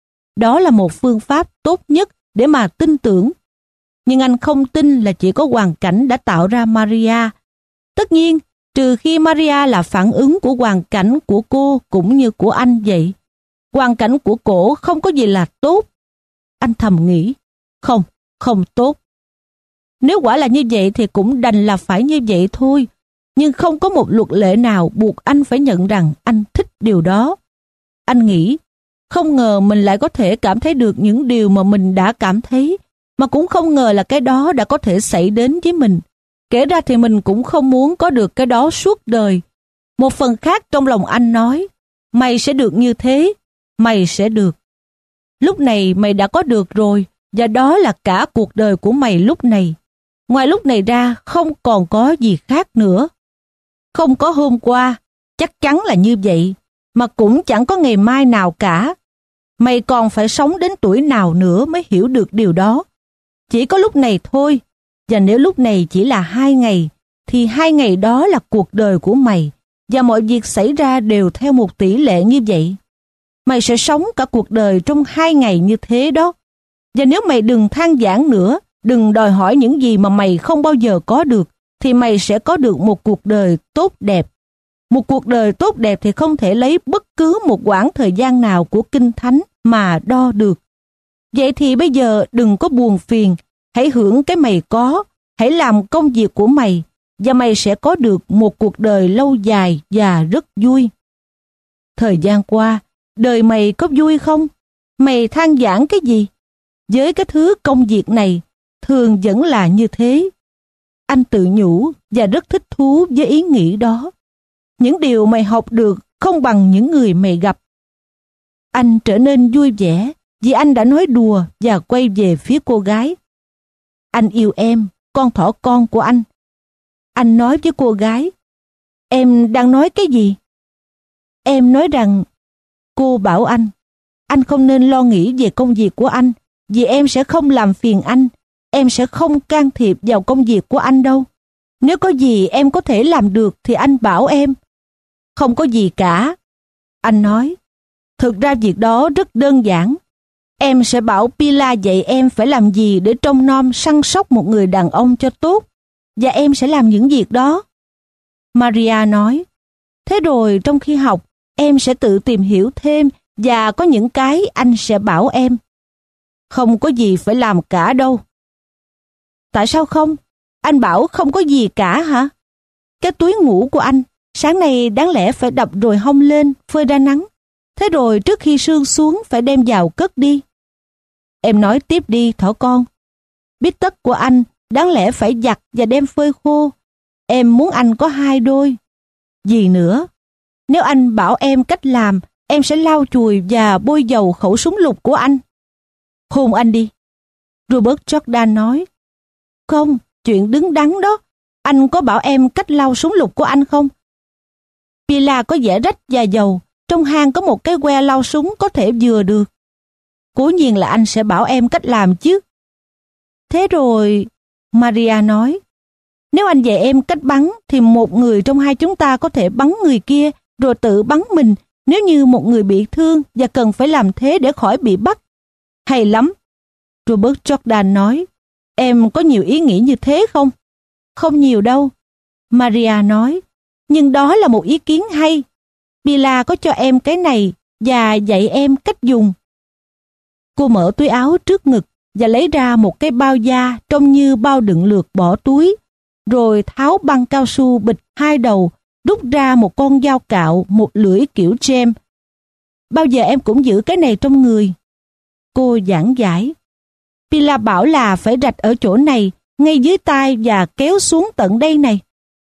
Đó là một phương pháp tốt nhất để mà tin tưởng. Nhưng anh không tin là chỉ có hoàn cảnh đã tạo ra Maria. Tất nhiên, Trừ khi Maria là phản ứng của hoàn cảnh của cô cũng như của anh vậy. Hoàn cảnh của cổ không có gì là tốt. Anh thầm nghĩ, không, không tốt. Nếu quả là như vậy thì cũng đành là phải như vậy thôi. Nhưng không có một luật lệ nào buộc anh phải nhận rằng anh thích điều đó. Anh nghĩ, không ngờ mình lại có thể cảm thấy được những điều mà mình đã cảm thấy, mà cũng không ngờ là cái đó đã có thể xảy đến với mình. Kể ra thì mình cũng không muốn có được cái đó suốt đời. Một phần khác trong lòng anh nói, mày sẽ được như thế, mày sẽ được. Lúc này mày đã có được rồi, và đó là cả cuộc đời của mày lúc này. Ngoài lúc này ra không còn có gì khác nữa. Không có hôm qua, chắc chắn là như vậy, mà cũng chẳng có ngày mai nào cả. Mày còn phải sống đến tuổi nào nữa mới hiểu được điều đó. Chỉ có lúc này thôi, và nếu lúc này chỉ là hai ngày, thì hai ngày đó là cuộc đời của mày, và mọi việc xảy ra đều theo một tỷ lệ như vậy. Mày sẽ sống cả cuộc đời trong hai ngày như thế đó. Và nếu mày đừng than vãn nữa, đừng đòi hỏi những gì mà mày không bao giờ có được, thì mày sẽ có được một cuộc đời tốt đẹp. Một cuộc đời tốt đẹp thì không thể lấy bất cứ một quãng thời gian nào của Kinh Thánh mà đo được. Vậy thì bây giờ đừng có buồn phiền, hãy hưởng cái mày có, hãy làm công việc của mày, và mày sẽ có được một cuộc đời lâu dài và rất vui. Thời gian qua, đời mày có vui không? Mày than vãn cái gì? Với cái thứ công việc này, thường vẫn là như thế. Anh tự nhủ và rất thích thú với ý nghĩ đó. Những điều mày học được không bằng những người mày gặp. Anh trở nên vui vẻ vì anh đã nói đùa và quay về phía cô gái. Anh yêu em, con thỏ con của anh. Anh nói với cô gái, em đang nói cái gì? Em nói rằng, cô bảo anh, anh không nên lo nghĩ về công việc của anh, vì em sẽ không làm phiền anh, em sẽ không can thiệp vào công việc của anh đâu. Nếu có gì em có thể làm được thì anh bảo em. Không có gì cả. Anh nói, thực ra việc đó rất đơn giản. Em sẽ bảo Pila dạy em phải làm gì để trông nom săn sóc một người đàn ông cho tốt, và em sẽ làm những việc đó. Maria nói, thế rồi trong khi học, em sẽ tự tìm hiểu thêm và có những cái anh sẽ bảo em. Không có gì phải làm cả đâu. Tại sao không? Anh bảo không có gì cả hả? Cái túi ngủ của anh, sáng nay đáng lẽ phải đập rồi hong lên, phơi ra nắng. Thế rồi trước khi sương xuống phải đem vào cất đi. Em nói tiếp đi thỏ con. Bít tất của anh đáng lẽ phải giặt và đem phơi khô. Em muốn anh có hai đôi. Gì nữa? Nếu anh bảo em cách làm, em sẽ lau chùi và bôi dầu khẩu súng lục của anh. Hôn anh đi. Robert Jordan nói. Không, chuyện đứng đắn đó. Anh có bảo em cách lau súng lục của anh không? Pila có vẻ rách và dầu. Trong hang có một cái que lau súng có thể vừa được. Cố nhiên là anh sẽ bảo em cách làm chứ. Thế rồi, Maria nói, nếu anh dạy em cách bắn thì một người trong hai chúng ta có thể bắn người kia rồi tự bắn mình nếu như một người bị thương và cần phải làm thế để khỏi bị bắt. Hay lắm. Robert Jordan nói, em có nhiều ý nghĩ như thế không? Không nhiều đâu. Maria nói, nhưng đó là một ý kiến hay. Pila có cho em cái này và dạy em cách dùng. Cô mở túi áo trước ngực và lấy ra một cái bao da trông như bao đựng lược bỏ túi, rồi tháo băng cao su bịch hai đầu, rút ra một con dao cạo, một lưỡi kiểu gem. Bao giờ em cũng giữ cái này trong người. Cô giảng giải. Pila bảo là phải rạch ở chỗ này, ngay dưới tai và kéo xuống tận đây này.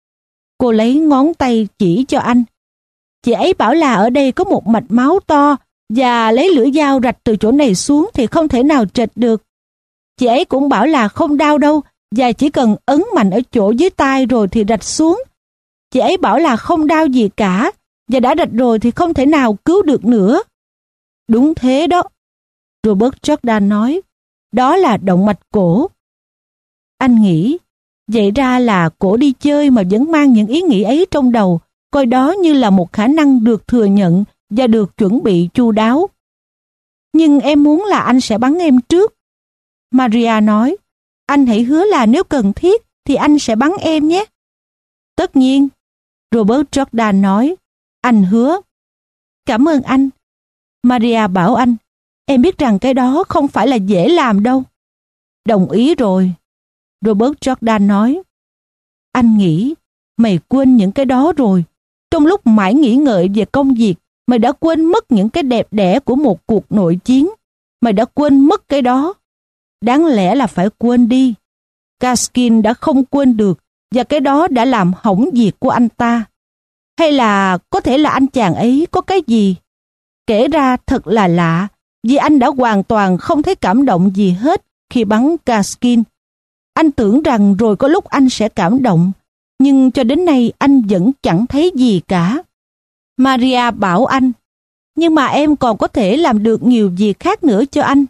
Cô lấy ngón tay chỉ cho anh. Chị ấy bảo là ở đây có một mạch máu to và lấy lưỡi dao rạch từ chỗ này xuống thì không thể nào trệt được. Chị ấy cũng bảo là không đau đâu và chỉ cần ấn mạnh ở chỗ dưới tai rồi thì rạch xuống. Chị ấy bảo là không đau gì cả và đã rạch rồi thì không thể nào cứu được nữa. Đúng thế đó. Robert Jordan nói, đó là động mạch cổ. Anh nghĩ, vậy ra là cổ đi chơi mà vẫn mang những ý nghĩ ấy trong đầu, coi đó như là một khả năng được thừa nhận và được chuẩn bị chu đáo. Nhưng em muốn là anh sẽ bắn em trước. Maria nói, anh hãy hứa là nếu cần thiết thì anh sẽ bắn em nhé. Tất nhiên. Robert Jordan nói, anh hứa. Cảm ơn anh. Maria bảo anh, em biết rằng cái đó không phải là dễ làm đâu. Đồng ý rồi. Robert Jordan nói, anh nghĩ mày quên những cái đó rồi. Trong lúc mãi nghĩ ngợi về công việc, mày đã quên mất những cái đẹp đẽ của một cuộc nội chiến. Mày đã quên mất cái đó. Đáng lẽ là phải quên đi. Gaskin đã không quên được, và cái đó đã làm hỏng việc của anh ta. Hay là có thể là anh chàng ấy có cái gì? Kể ra thật là lạ, vì anh đã hoàn toàn không thấy cảm động gì hết khi bắn Gaskin. Anh tưởng rằng rồi có lúc anh sẽ cảm động, nhưng cho đến nay anh vẫn chẳng thấy gì cả. Maria bảo anh, nhưng mà em còn có thể làm được nhiều việc khác nữa cho anh.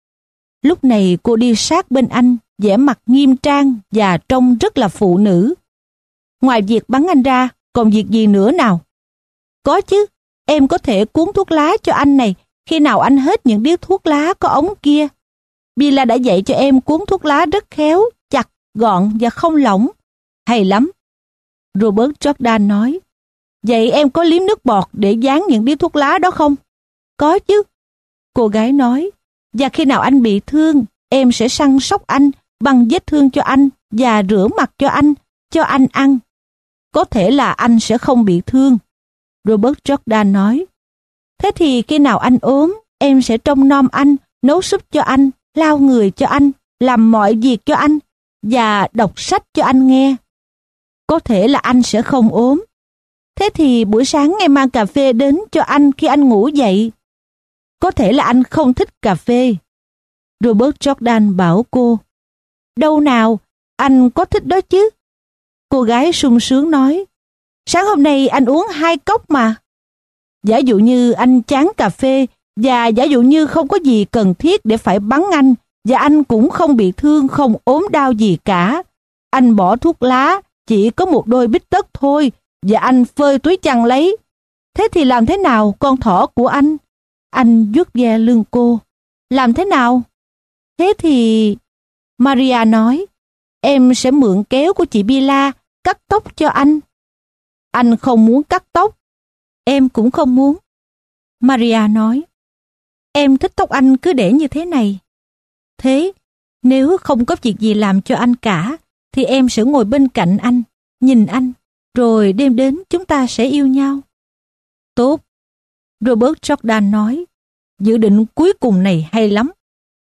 Lúc này cô đi sát bên anh, vẻ mặt nghiêm trang và trông rất là phụ nữ. Ngoài việc bắn anh ra, còn việc gì nữa nào? Có chứ, em có thể cuốn thuốc lá cho anh này, khi nào anh hết những điếu thuốc lá có ống kia. Billa đã dạy cho em cuốn thuốc lá rất khéo, chặt, gọn và không lỏng. Hay lắm. Robert Jordan nói, vậy em có liếm nước bọt để dán những điếu thuốc lá đó không? Có chứ. Cô gái nói, và khi nào anh bị thương, em sẽ săn sóc anh, băng vết thương cho anh và rửa mặt cho anh, cho anh ăn. Có thể là anh sẽ không bị thương. Robert Jordan nói, thế thì khi nào anh ốm, em sẽ trông nom anh, nấu súp cho anh, lau người cho anh, làm mọi việc cho anh và đọc sách cho anh nghe. Có thể là anh sẽ không ốm. Thế thì buổi sáng em mang cà phê đến cho anh khi anh ngủ dậy. Có thể là anh không thích cà phê. Robert Jordan bảo cô, đâu nào, anh có thích đó chứ. Cô gái sung sướng nói, sáng hôm nay anh uống hai cốc mà. Giả dụ như anh chán cà phê, và giả dụ như không có gì cần thiết để phải bắn anh, và anh cũng không bị thương, không ốm đau gì cả. Anh bỏ thuốc lá, chỉ có một đôi bít tất thôi, và anh phơi túi chăn lấy. Thế thì làm thế nào, con thỏ của anh? Anh vuốt ve lưng cô. Làm thế nào? Thế thì... Maria nói, em sẽ mượn kéo của chị Billa, cắt tóc cho anh. Anh không muốn cắt tóc. Em cũng không muốn. Maria nói, em thích tóc anh cứ để như thế này. Thế, nếu không có việc gì làm cho anh cả, thì em sẽ ngồi bên cạnh anh, nhìn anh, rồi đêm đến chúng ta sẽ yêu nhau. Tốt. Robert Jordan nói, dự định cuối cùng này hay lắm.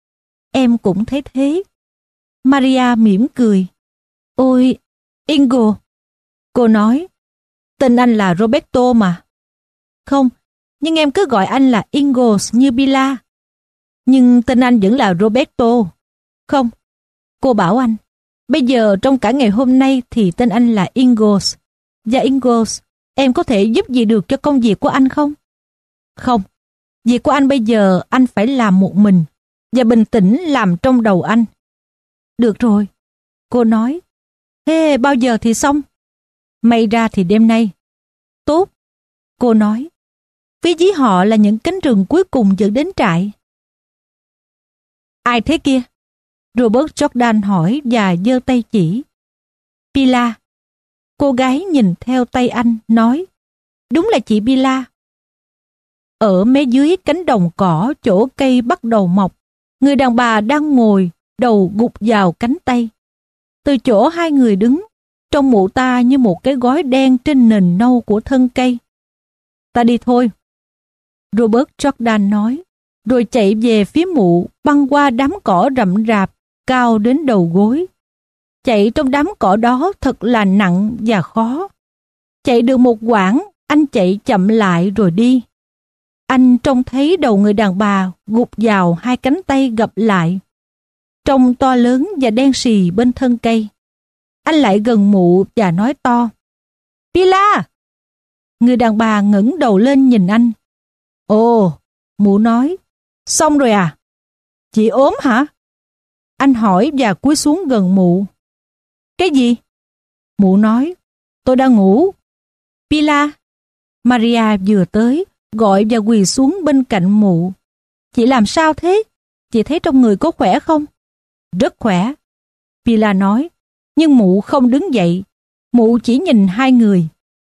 Em cũng thấy thế. Maria mỉm cười. Ôi, Ingo. Cô nói, tên anh là Roberto mà. Không, nhưng em cứ gọi anh là Ingos như Billa. Nhưng tên anh vẫn là Roberto. Không, cô bảo anh, bây giờ trong cả ngày hôm nay thì tên anh là Ingos. Và Ingos, em có thể giúp gì được cho công việc của anh không? Không, việc của anh bây giờ anh phải làm một mình, và bình tĩnh làm trong đầu anh. Được rồi, cô nói. Thế bao giờ thì xong? May ra thì đêm nay. Tốt, cô nói. Phía dưới họ là những cánh rừng cuối cùng dẫn đến trại. Ai thế kia? Robert Jordan hỏi và giơ tay chỉ. Billa. Cô gái nhìn theo tay anh, nói, đúng là chị Billa. Ở mé dưới cánh đồng cỏ chỗ cây bắt đầu mọc, người đàn bà đang ngồi, đầu gục vào cánh tay. Từ chỗ hai người đứng, trông mụ ta như một cái gói đen trên nền nâu của thân cây. Ta đi thôi. Robert Jordan nói, rồi chạy về phía mụ, băng qua đám cỏ rậm rạp, cao đến đầu gối. Chạy trong đám cỏ đó thật là nặng và khó. Chạy được một quãng, anh chạy chậm lại rồi đi. Anh trông thấy đầu người đàn bà gục vào hai cánh tay gập lại, trông to lớn và đen xì bên thân cây. Anh lại gần mụ và nói to, Billa! Người đàn bà ngẩng đầu lên nhìn anh. Ồ, mụ nói, xong rồi à? Chị ốm hả? Anh hỏi và cúi xuống gần mụ. Cái gì? Mụ nói, tôi đang ngủ. Billa! Maria vừa tới, gọi và quỳ xuống bên cạnh mụ. Chị làm sao thế? Chị thấy trong người có khỏe không? Rất khỏe. Billa nói, nhưng mụ không đứng dậy. Mụ chỉ nhìn hai người.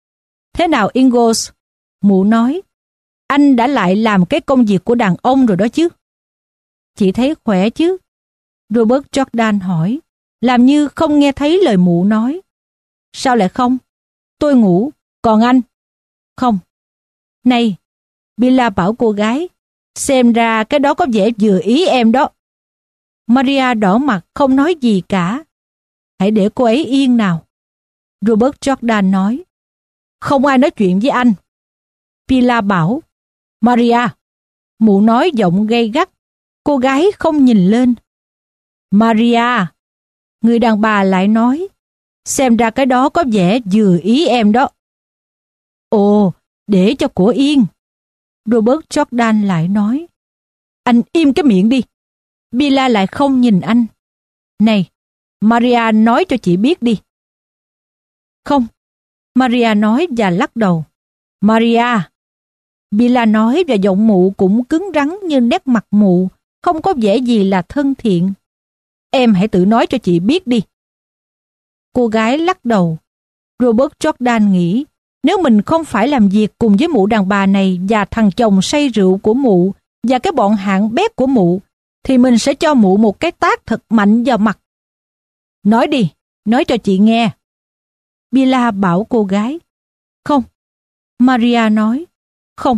Thế nào Ingalls? Mụ nói, anh đã lại làm cái công việc của đàn ông rồi đó chứ. Chị thấy khỏe chứ? Robert Jordan hỏi, làm như không nghe thấy lời mụ nói. Sao lại không? Tôi ngủ, còn anh? Không. Này, Billa bảo cô gái, xem ra cái đó có vẻ vừa ý em đó. Maria đỏ mặt không nói gì cả. Hãy để cô ấy yên nào. Robert Jordan nói, không ai nói chuyện với anh. Billa bảo, Maria. Mụ nói giọng gay gắt. Cô gái không nhìn lên. Maria. Người đàn bà lại nói, xem ra cái đó có vẻ vừa ý em đó. Ồ, để cho cổ yên. Robert Jordan lại nói, anh im cái miệng đi. Billa lại không nhìn anh. Này, Maria nói cho chị biết đi. Không, Maria nói và lắc đầu. Maria. Billa nói và giọng mụ cũng cứng rắn như nét mặt mụ, không có vẻ gì là thân thiện. Em hãy tự nói cho chị biết đi. Cô gái lắc đầu. Robert Jordan nghĩ, nếu mình không phải làm việc cùng với mụ đàn bà này và thằng chồng say rượu của mụ và cái bọn hạng bét của mụ, thì mình sẽ cho mụ một cái tát thật mạnh vào mặt. Nói đi, nói cho chị nghe. Billa bảo cô gái. Không. Maria nói. Không.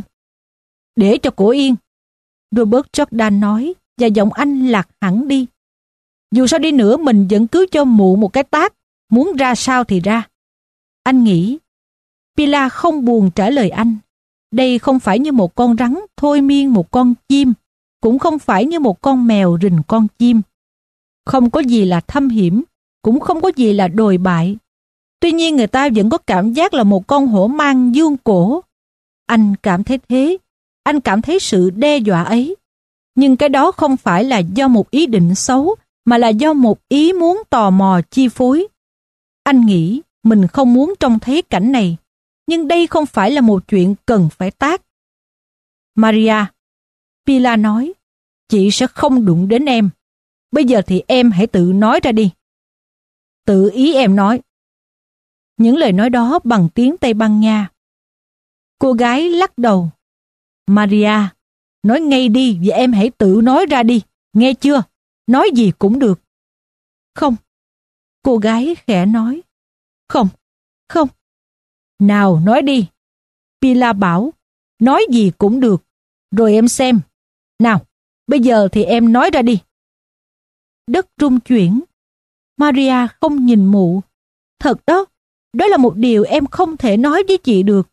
Để cho cổ yên. Robert Jordan nói, và giọng anh lạc hẳn đi. Dù sao đi nữa mình vẫn cứ cho mụ một cái tát, muốn ra sao thì ra. Anh nghĩ. Billa không buồn trả lời anh. Đây không phải như một con rắn thôi miên một con chim, cũng không phải như một con mèo rình con chim. Không có gì là thâm hiểm, cũng không có gì là đồi bại. Tuy nhiên người ta vẫn có cảm giác là một con hổ mang dương cổ. Anh cảm thấy thế, anh cảm thấy sự đe dọa ấy. Nhưng cái đó không phải là do một ý định xấu, mà là do một ý muốn tò mò chi phối. Anh nghĩ mình không muốn trông thấy cảnh này, nhưng đây không phải là một chuyện cần phải tát. Maria, Billa nói, chị sẽ không đụng đến em. Bây giờ thì em hãy tự nói ra đi. Tự ý em nói. Những lời nói đó bằng tiếng Tây Ban Nha. Cô gái lắc đầu. Maria, nói ngay đi và em hãy tự nói ra đi, nghe chưa? Nói gì cũng được. Không. Cô gái khẽ nói. Không, không. Nào, nói đi. Billa bảo, nói gì cũng được. Rồi em xem. Nào, bây giờ thì em nói ra đi. Đất rung chuyển. Maria không nhìn mụ. Thật đó, đó là một điều em không thể nói với chị được.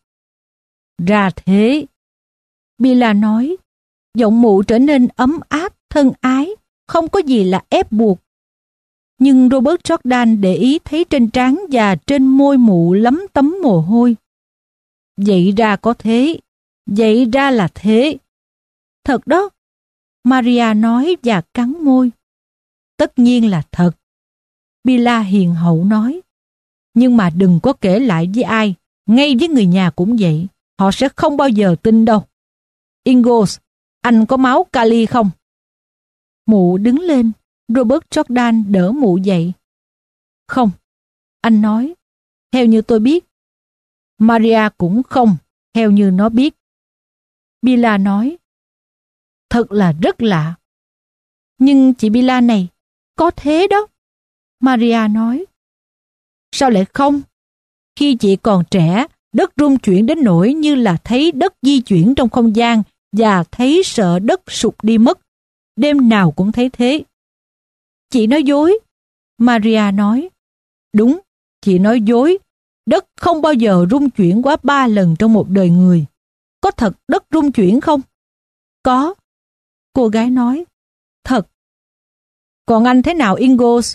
Ra thế. Billa nói, giọng mụ trở nên ấm áp, thân ái, không có gì là ép buộc. Nhưng Robert Jordan để ý thấy trên trán và trên môi mụ lấm tấm mồ hôi. Vậy ra có thế, vậy ra là thế. Thật đó, Maria nói và cắn môi. Tất nhiên là thật. Billa hiền hậu nói. Nhưng mà đừng có kể lại với ai, ngay với người nhà cũng vậy, họ sẽ không bao giờ tin đâu. Ingalls, anh có máu kali không? Mụ đứng lên, Robert Jordan đỡ mụ dậy. Không, anh nói, theo như tôi biết. Maria cũng không, theo như nó biết. Billa nói, thật là rất lạ. Nhưng chị Billa này, có thế đó. Maria nói, sao lại không? Khi chị còn trẻ, đất rung chuyển đến nỗi như là thấy đất di chuyển trong không gian và thấy sợ đất sụp đi mất. Đêm nào cũng thấy thế. Chị nói dối. Maria nói, đúng, chị nói dối. Đất không bao giờ rung chuyển quá ba lần trong một đời người. Có thật đất rung chuyển không? Có. Cô gái nói, thật. Còn anh thế nào Ingalls?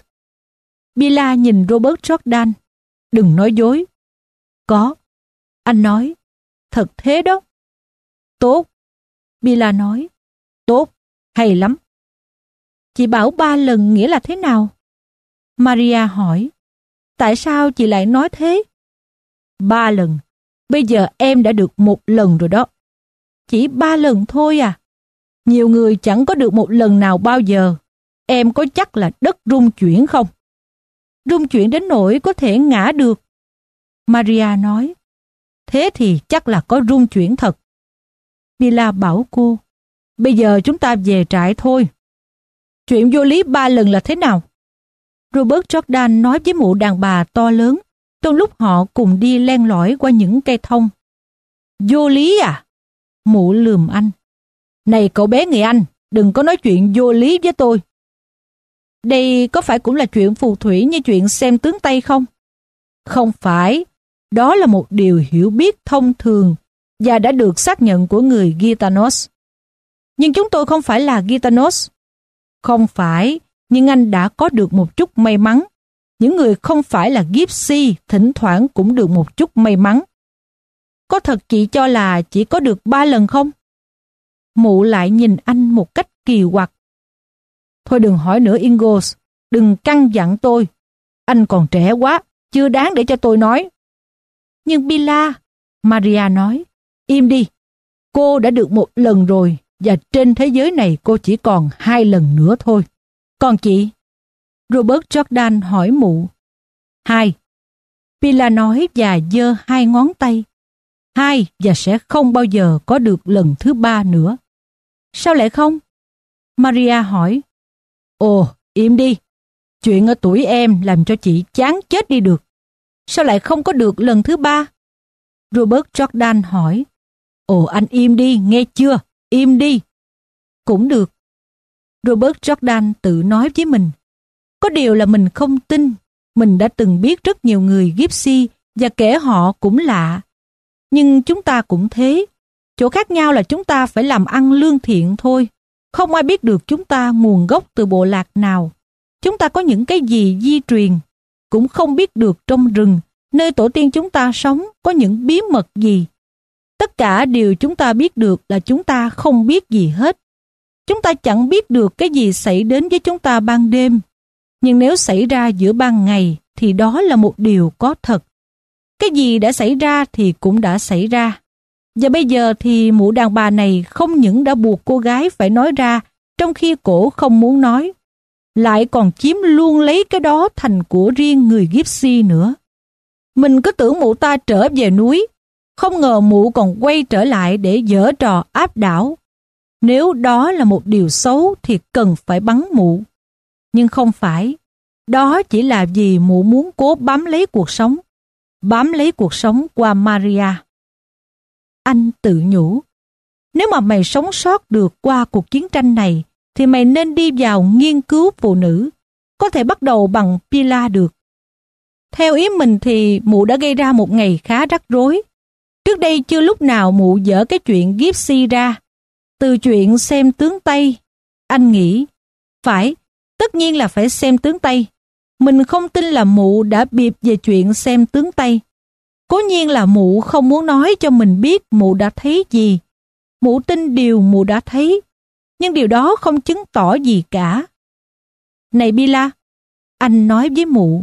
Billa nhìn Robert Jordan. Đừng nói dối. Có. Anh nói, thật thế đó. Tốt. Billa nói, tốt, hay lắm. Chị bảo ba lần nghĩa là thế nào? Maria hỏi, tại sao chị lại nói thế? Ba lần. Bây giờ em đã được một lần rồi đó. Chỉ ba lần thôi à? Nhiều người chẳng có được một lần nào bao giờ. Em có chắc là đất rung chuyển không? Rung chuyển đến nỗi có thể ngã được. Maria nói, thế thì chắc là có rung chuyển thật. Pila bảo cô, bây giờ chúng ta về trại thôi. Chuyện vô lý ba lần là thế nào? Robert Jordan nói với mụ đàn bà to lớn trong lúc họ cùng đi len lỏi qua những cây thông. Vô lý à? Mụ lườm anh. Này cậu bé người Anh, đừng có nói chuyện vô lý với tôi. Đây có phải cũng là chuyện phù thủy như chuyện xem tướng Tây không? Không phải, đó là một điều hiểu biết thông thường và đã được xác nhận của người Gitanos. Nhưng chúng tôi không phải là Gitanos. Không phải, nhưng anh đã có được một chút may mắn. Những người không phải là Gypsy thỉnh thoảng cũng được một chút may mắn. Có thật chị cho là chỉ có được ba lần không? Mụ lại nhìn anh một cách kỳ quặc. Thôi đừng hỏi nữa Ingalls, đừng căn dặn tôi. Anh còn trẻ quá, chưa đáng để cho tôi nói. Nhưng Pila, Maria nói, im đi, cô đã được một lần rồi và trên thế giới này cô chỉ còn hai lần nữa thôi. Còn chị? Robert Jordan hỏi mụ. Hai. Pila nói và giơ hai ngón tay. Hai và sẽ không bao giờ có được lần thứ ba nữa. Sao lại không? Maria hỏi. Ồ, im đi. Chuyện ở tuổi em làm cho chị chán chết đi được. Sao lại không có được lần thứ ba? Robert Jordan hỏi. Ồ, anh im đi, nghe chưa? Im đi. Cũng được. Robert Jordan tự nói với mình. Có điều là mình không tin. Mình đã từng biết rất nhiều người Gypsy và kể họ cũng lạ. Nhưng chúng ta cũng thế. Chỗ khác nhau là chúng ta phải làm ăn lương thiện thôi. Không ai biết được chúng ta nguồn gốc từ bộ lạc nào. Chúng ta có những cái gì di truyền. Cũng không biết được trong rừng, nơi tổ tiên chúng ta sống, có những bí mật gì. Tất cả điều chúng ta biết được là chúng ta không biết gì hết. Chúng ta chẳng biết được cái gì xảy đến với chúng ta ban đêm. Nhưng nếu xảy ra giữa ban ngày thì đó là một điều có thật. Cái gì đã xảy ra thì cũng đã xảy ra. Và bây giờ thì mụ đàn bà này không những đã buộc cô gái phải nói ra trong khi cổ không muốn nói, lại còn chiếm luôn lấy cái đó thành của riêng người Gypsy nữa. Mình cứ tưởng mụ ta trở về núi, không ngờ mụ còn quay trở lại để giở trò áp đảo. Nếu đó là một điều xấu thì cần phải bắn mụ. Nhưng không phải, đó chỉ là vì mụ muốn cố bám lấy cuộc sống, bám lấy cuộc sống qua Maria. Anh tự nhủ, nếu mà mày sống sót được qua cuộc chiến tranh này, thì mày nên đi vào nghiên cứu phụ nữ, có thể bắt đầu bằng Pila được. Theo ý mình thì mụ đã gây ra một ngày khá rắc rối. Trước đây chưa lúc nào mụ dở cái chuyện Gypsy ra. Từ chuyện xem tướng Tây, anh nghĩ, phải, tất nhiên là phải xem tướng Tây. Mình không tin là mụ đã bịp về chuyện xem tướng Tây. Cố nhiên là mụ không muốn nói cho mình biết mụ đã thấy gì. Mụ tin điều mụ đã thấy, nhưng điều đó không chứng tỏ gì cả. Này Pila, anh nói với mụ.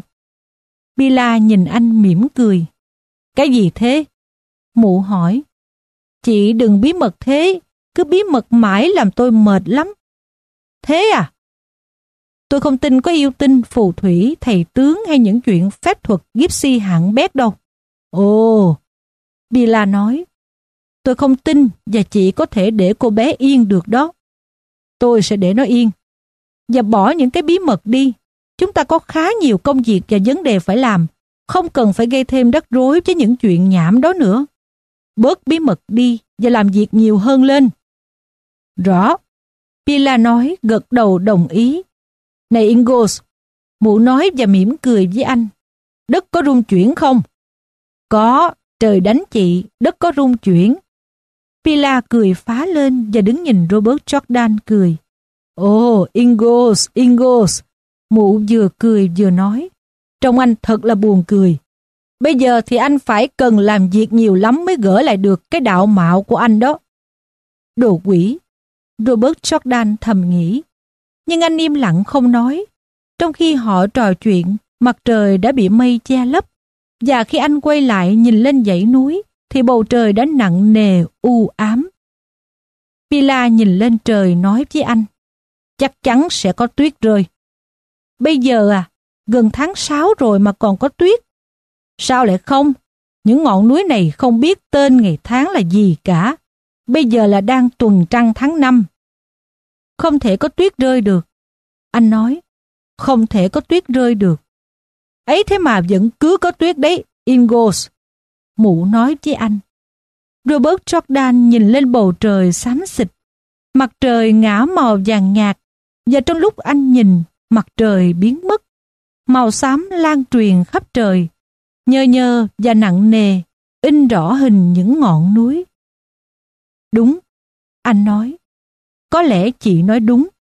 Pila nhìn anh mỉm cười. Cái gì thế? Mụ hỏi. Chị đừng bí mật thế, cứ bí mật mãi làm tôi mệt lắm. Thế à? Tôi không tin có yêu tinh, phù thủy, thầy tướng hay những chuyện phép thuật Gypsy hạng bét đâu. Ồ, Pila nói. Tôi không tin và chị có thể để cô bé yên được đó. Tôi sẽ để nó yên. Và bỏ những cái bí mật đi. Chúng ta có khá nhiều công việc và vấn đề phải làm. Không cần phải gây thêm rắc rối với những chuyện nhảm đó nữa. Bớt bí mật đi và làm việc nhiều hơn lên. Rõ. Pila nói, gật đầu đồng ý. Này Ingalls, mụ nói và mỉm cười với anh. Đất có rung chuyển không? Có, trời đánh chị, đất có rung chuyển. Pila cười phá lên và đứng nhìn Robert Jordan cười. Ồ, oh, Ingalls, Ingalls. Mụ vừa cười vừa nói. Trông anh thật là buồn cười. Bây giờ thì anh phải cần làm việc nhiều lắm mới gỡ lại được cái đạo mạo của anh đó. Đồ quỷ, Robert Jordan thầm nghĩ. Nhưng anh im lặng không nói. Trong khi họ trò chuyện, mặt trời đã bị mây che lấp. Và khi anh quay lại nhìn lên dãy núi, thì bầu trời đã nặng nề, u ám. Pila nhìn lên trời nói với anh. Chắc chắn sẽ có tuyết rơi. Bây giờ à, gần tháng sáu rồi mà còn có tuyết. Sao lại không? Những ngọn núi này không biết tên ngày tháng là gì cả. Bây giờ là đang tuần trăng tháng năm. Không thể có tuyết rơi được. Anh nói, không thể có tuyết rơi được. Ấy thế mà vẫn cứ có tuyết đấy, Ingalls. Mụ nói với anh. Robert Jordan nhìn lên bầu trời xám xịt. Mặt trời ngả màu vàng nhạt, và trong lúc anh nhìn, mặt trời biến mất. Màu xám lan truyền khắp trời, nhơ nhơ và nặng nề, in rõ hình những ngọn núi. Đúng, anh nói. Có lẽ chị nói đúng.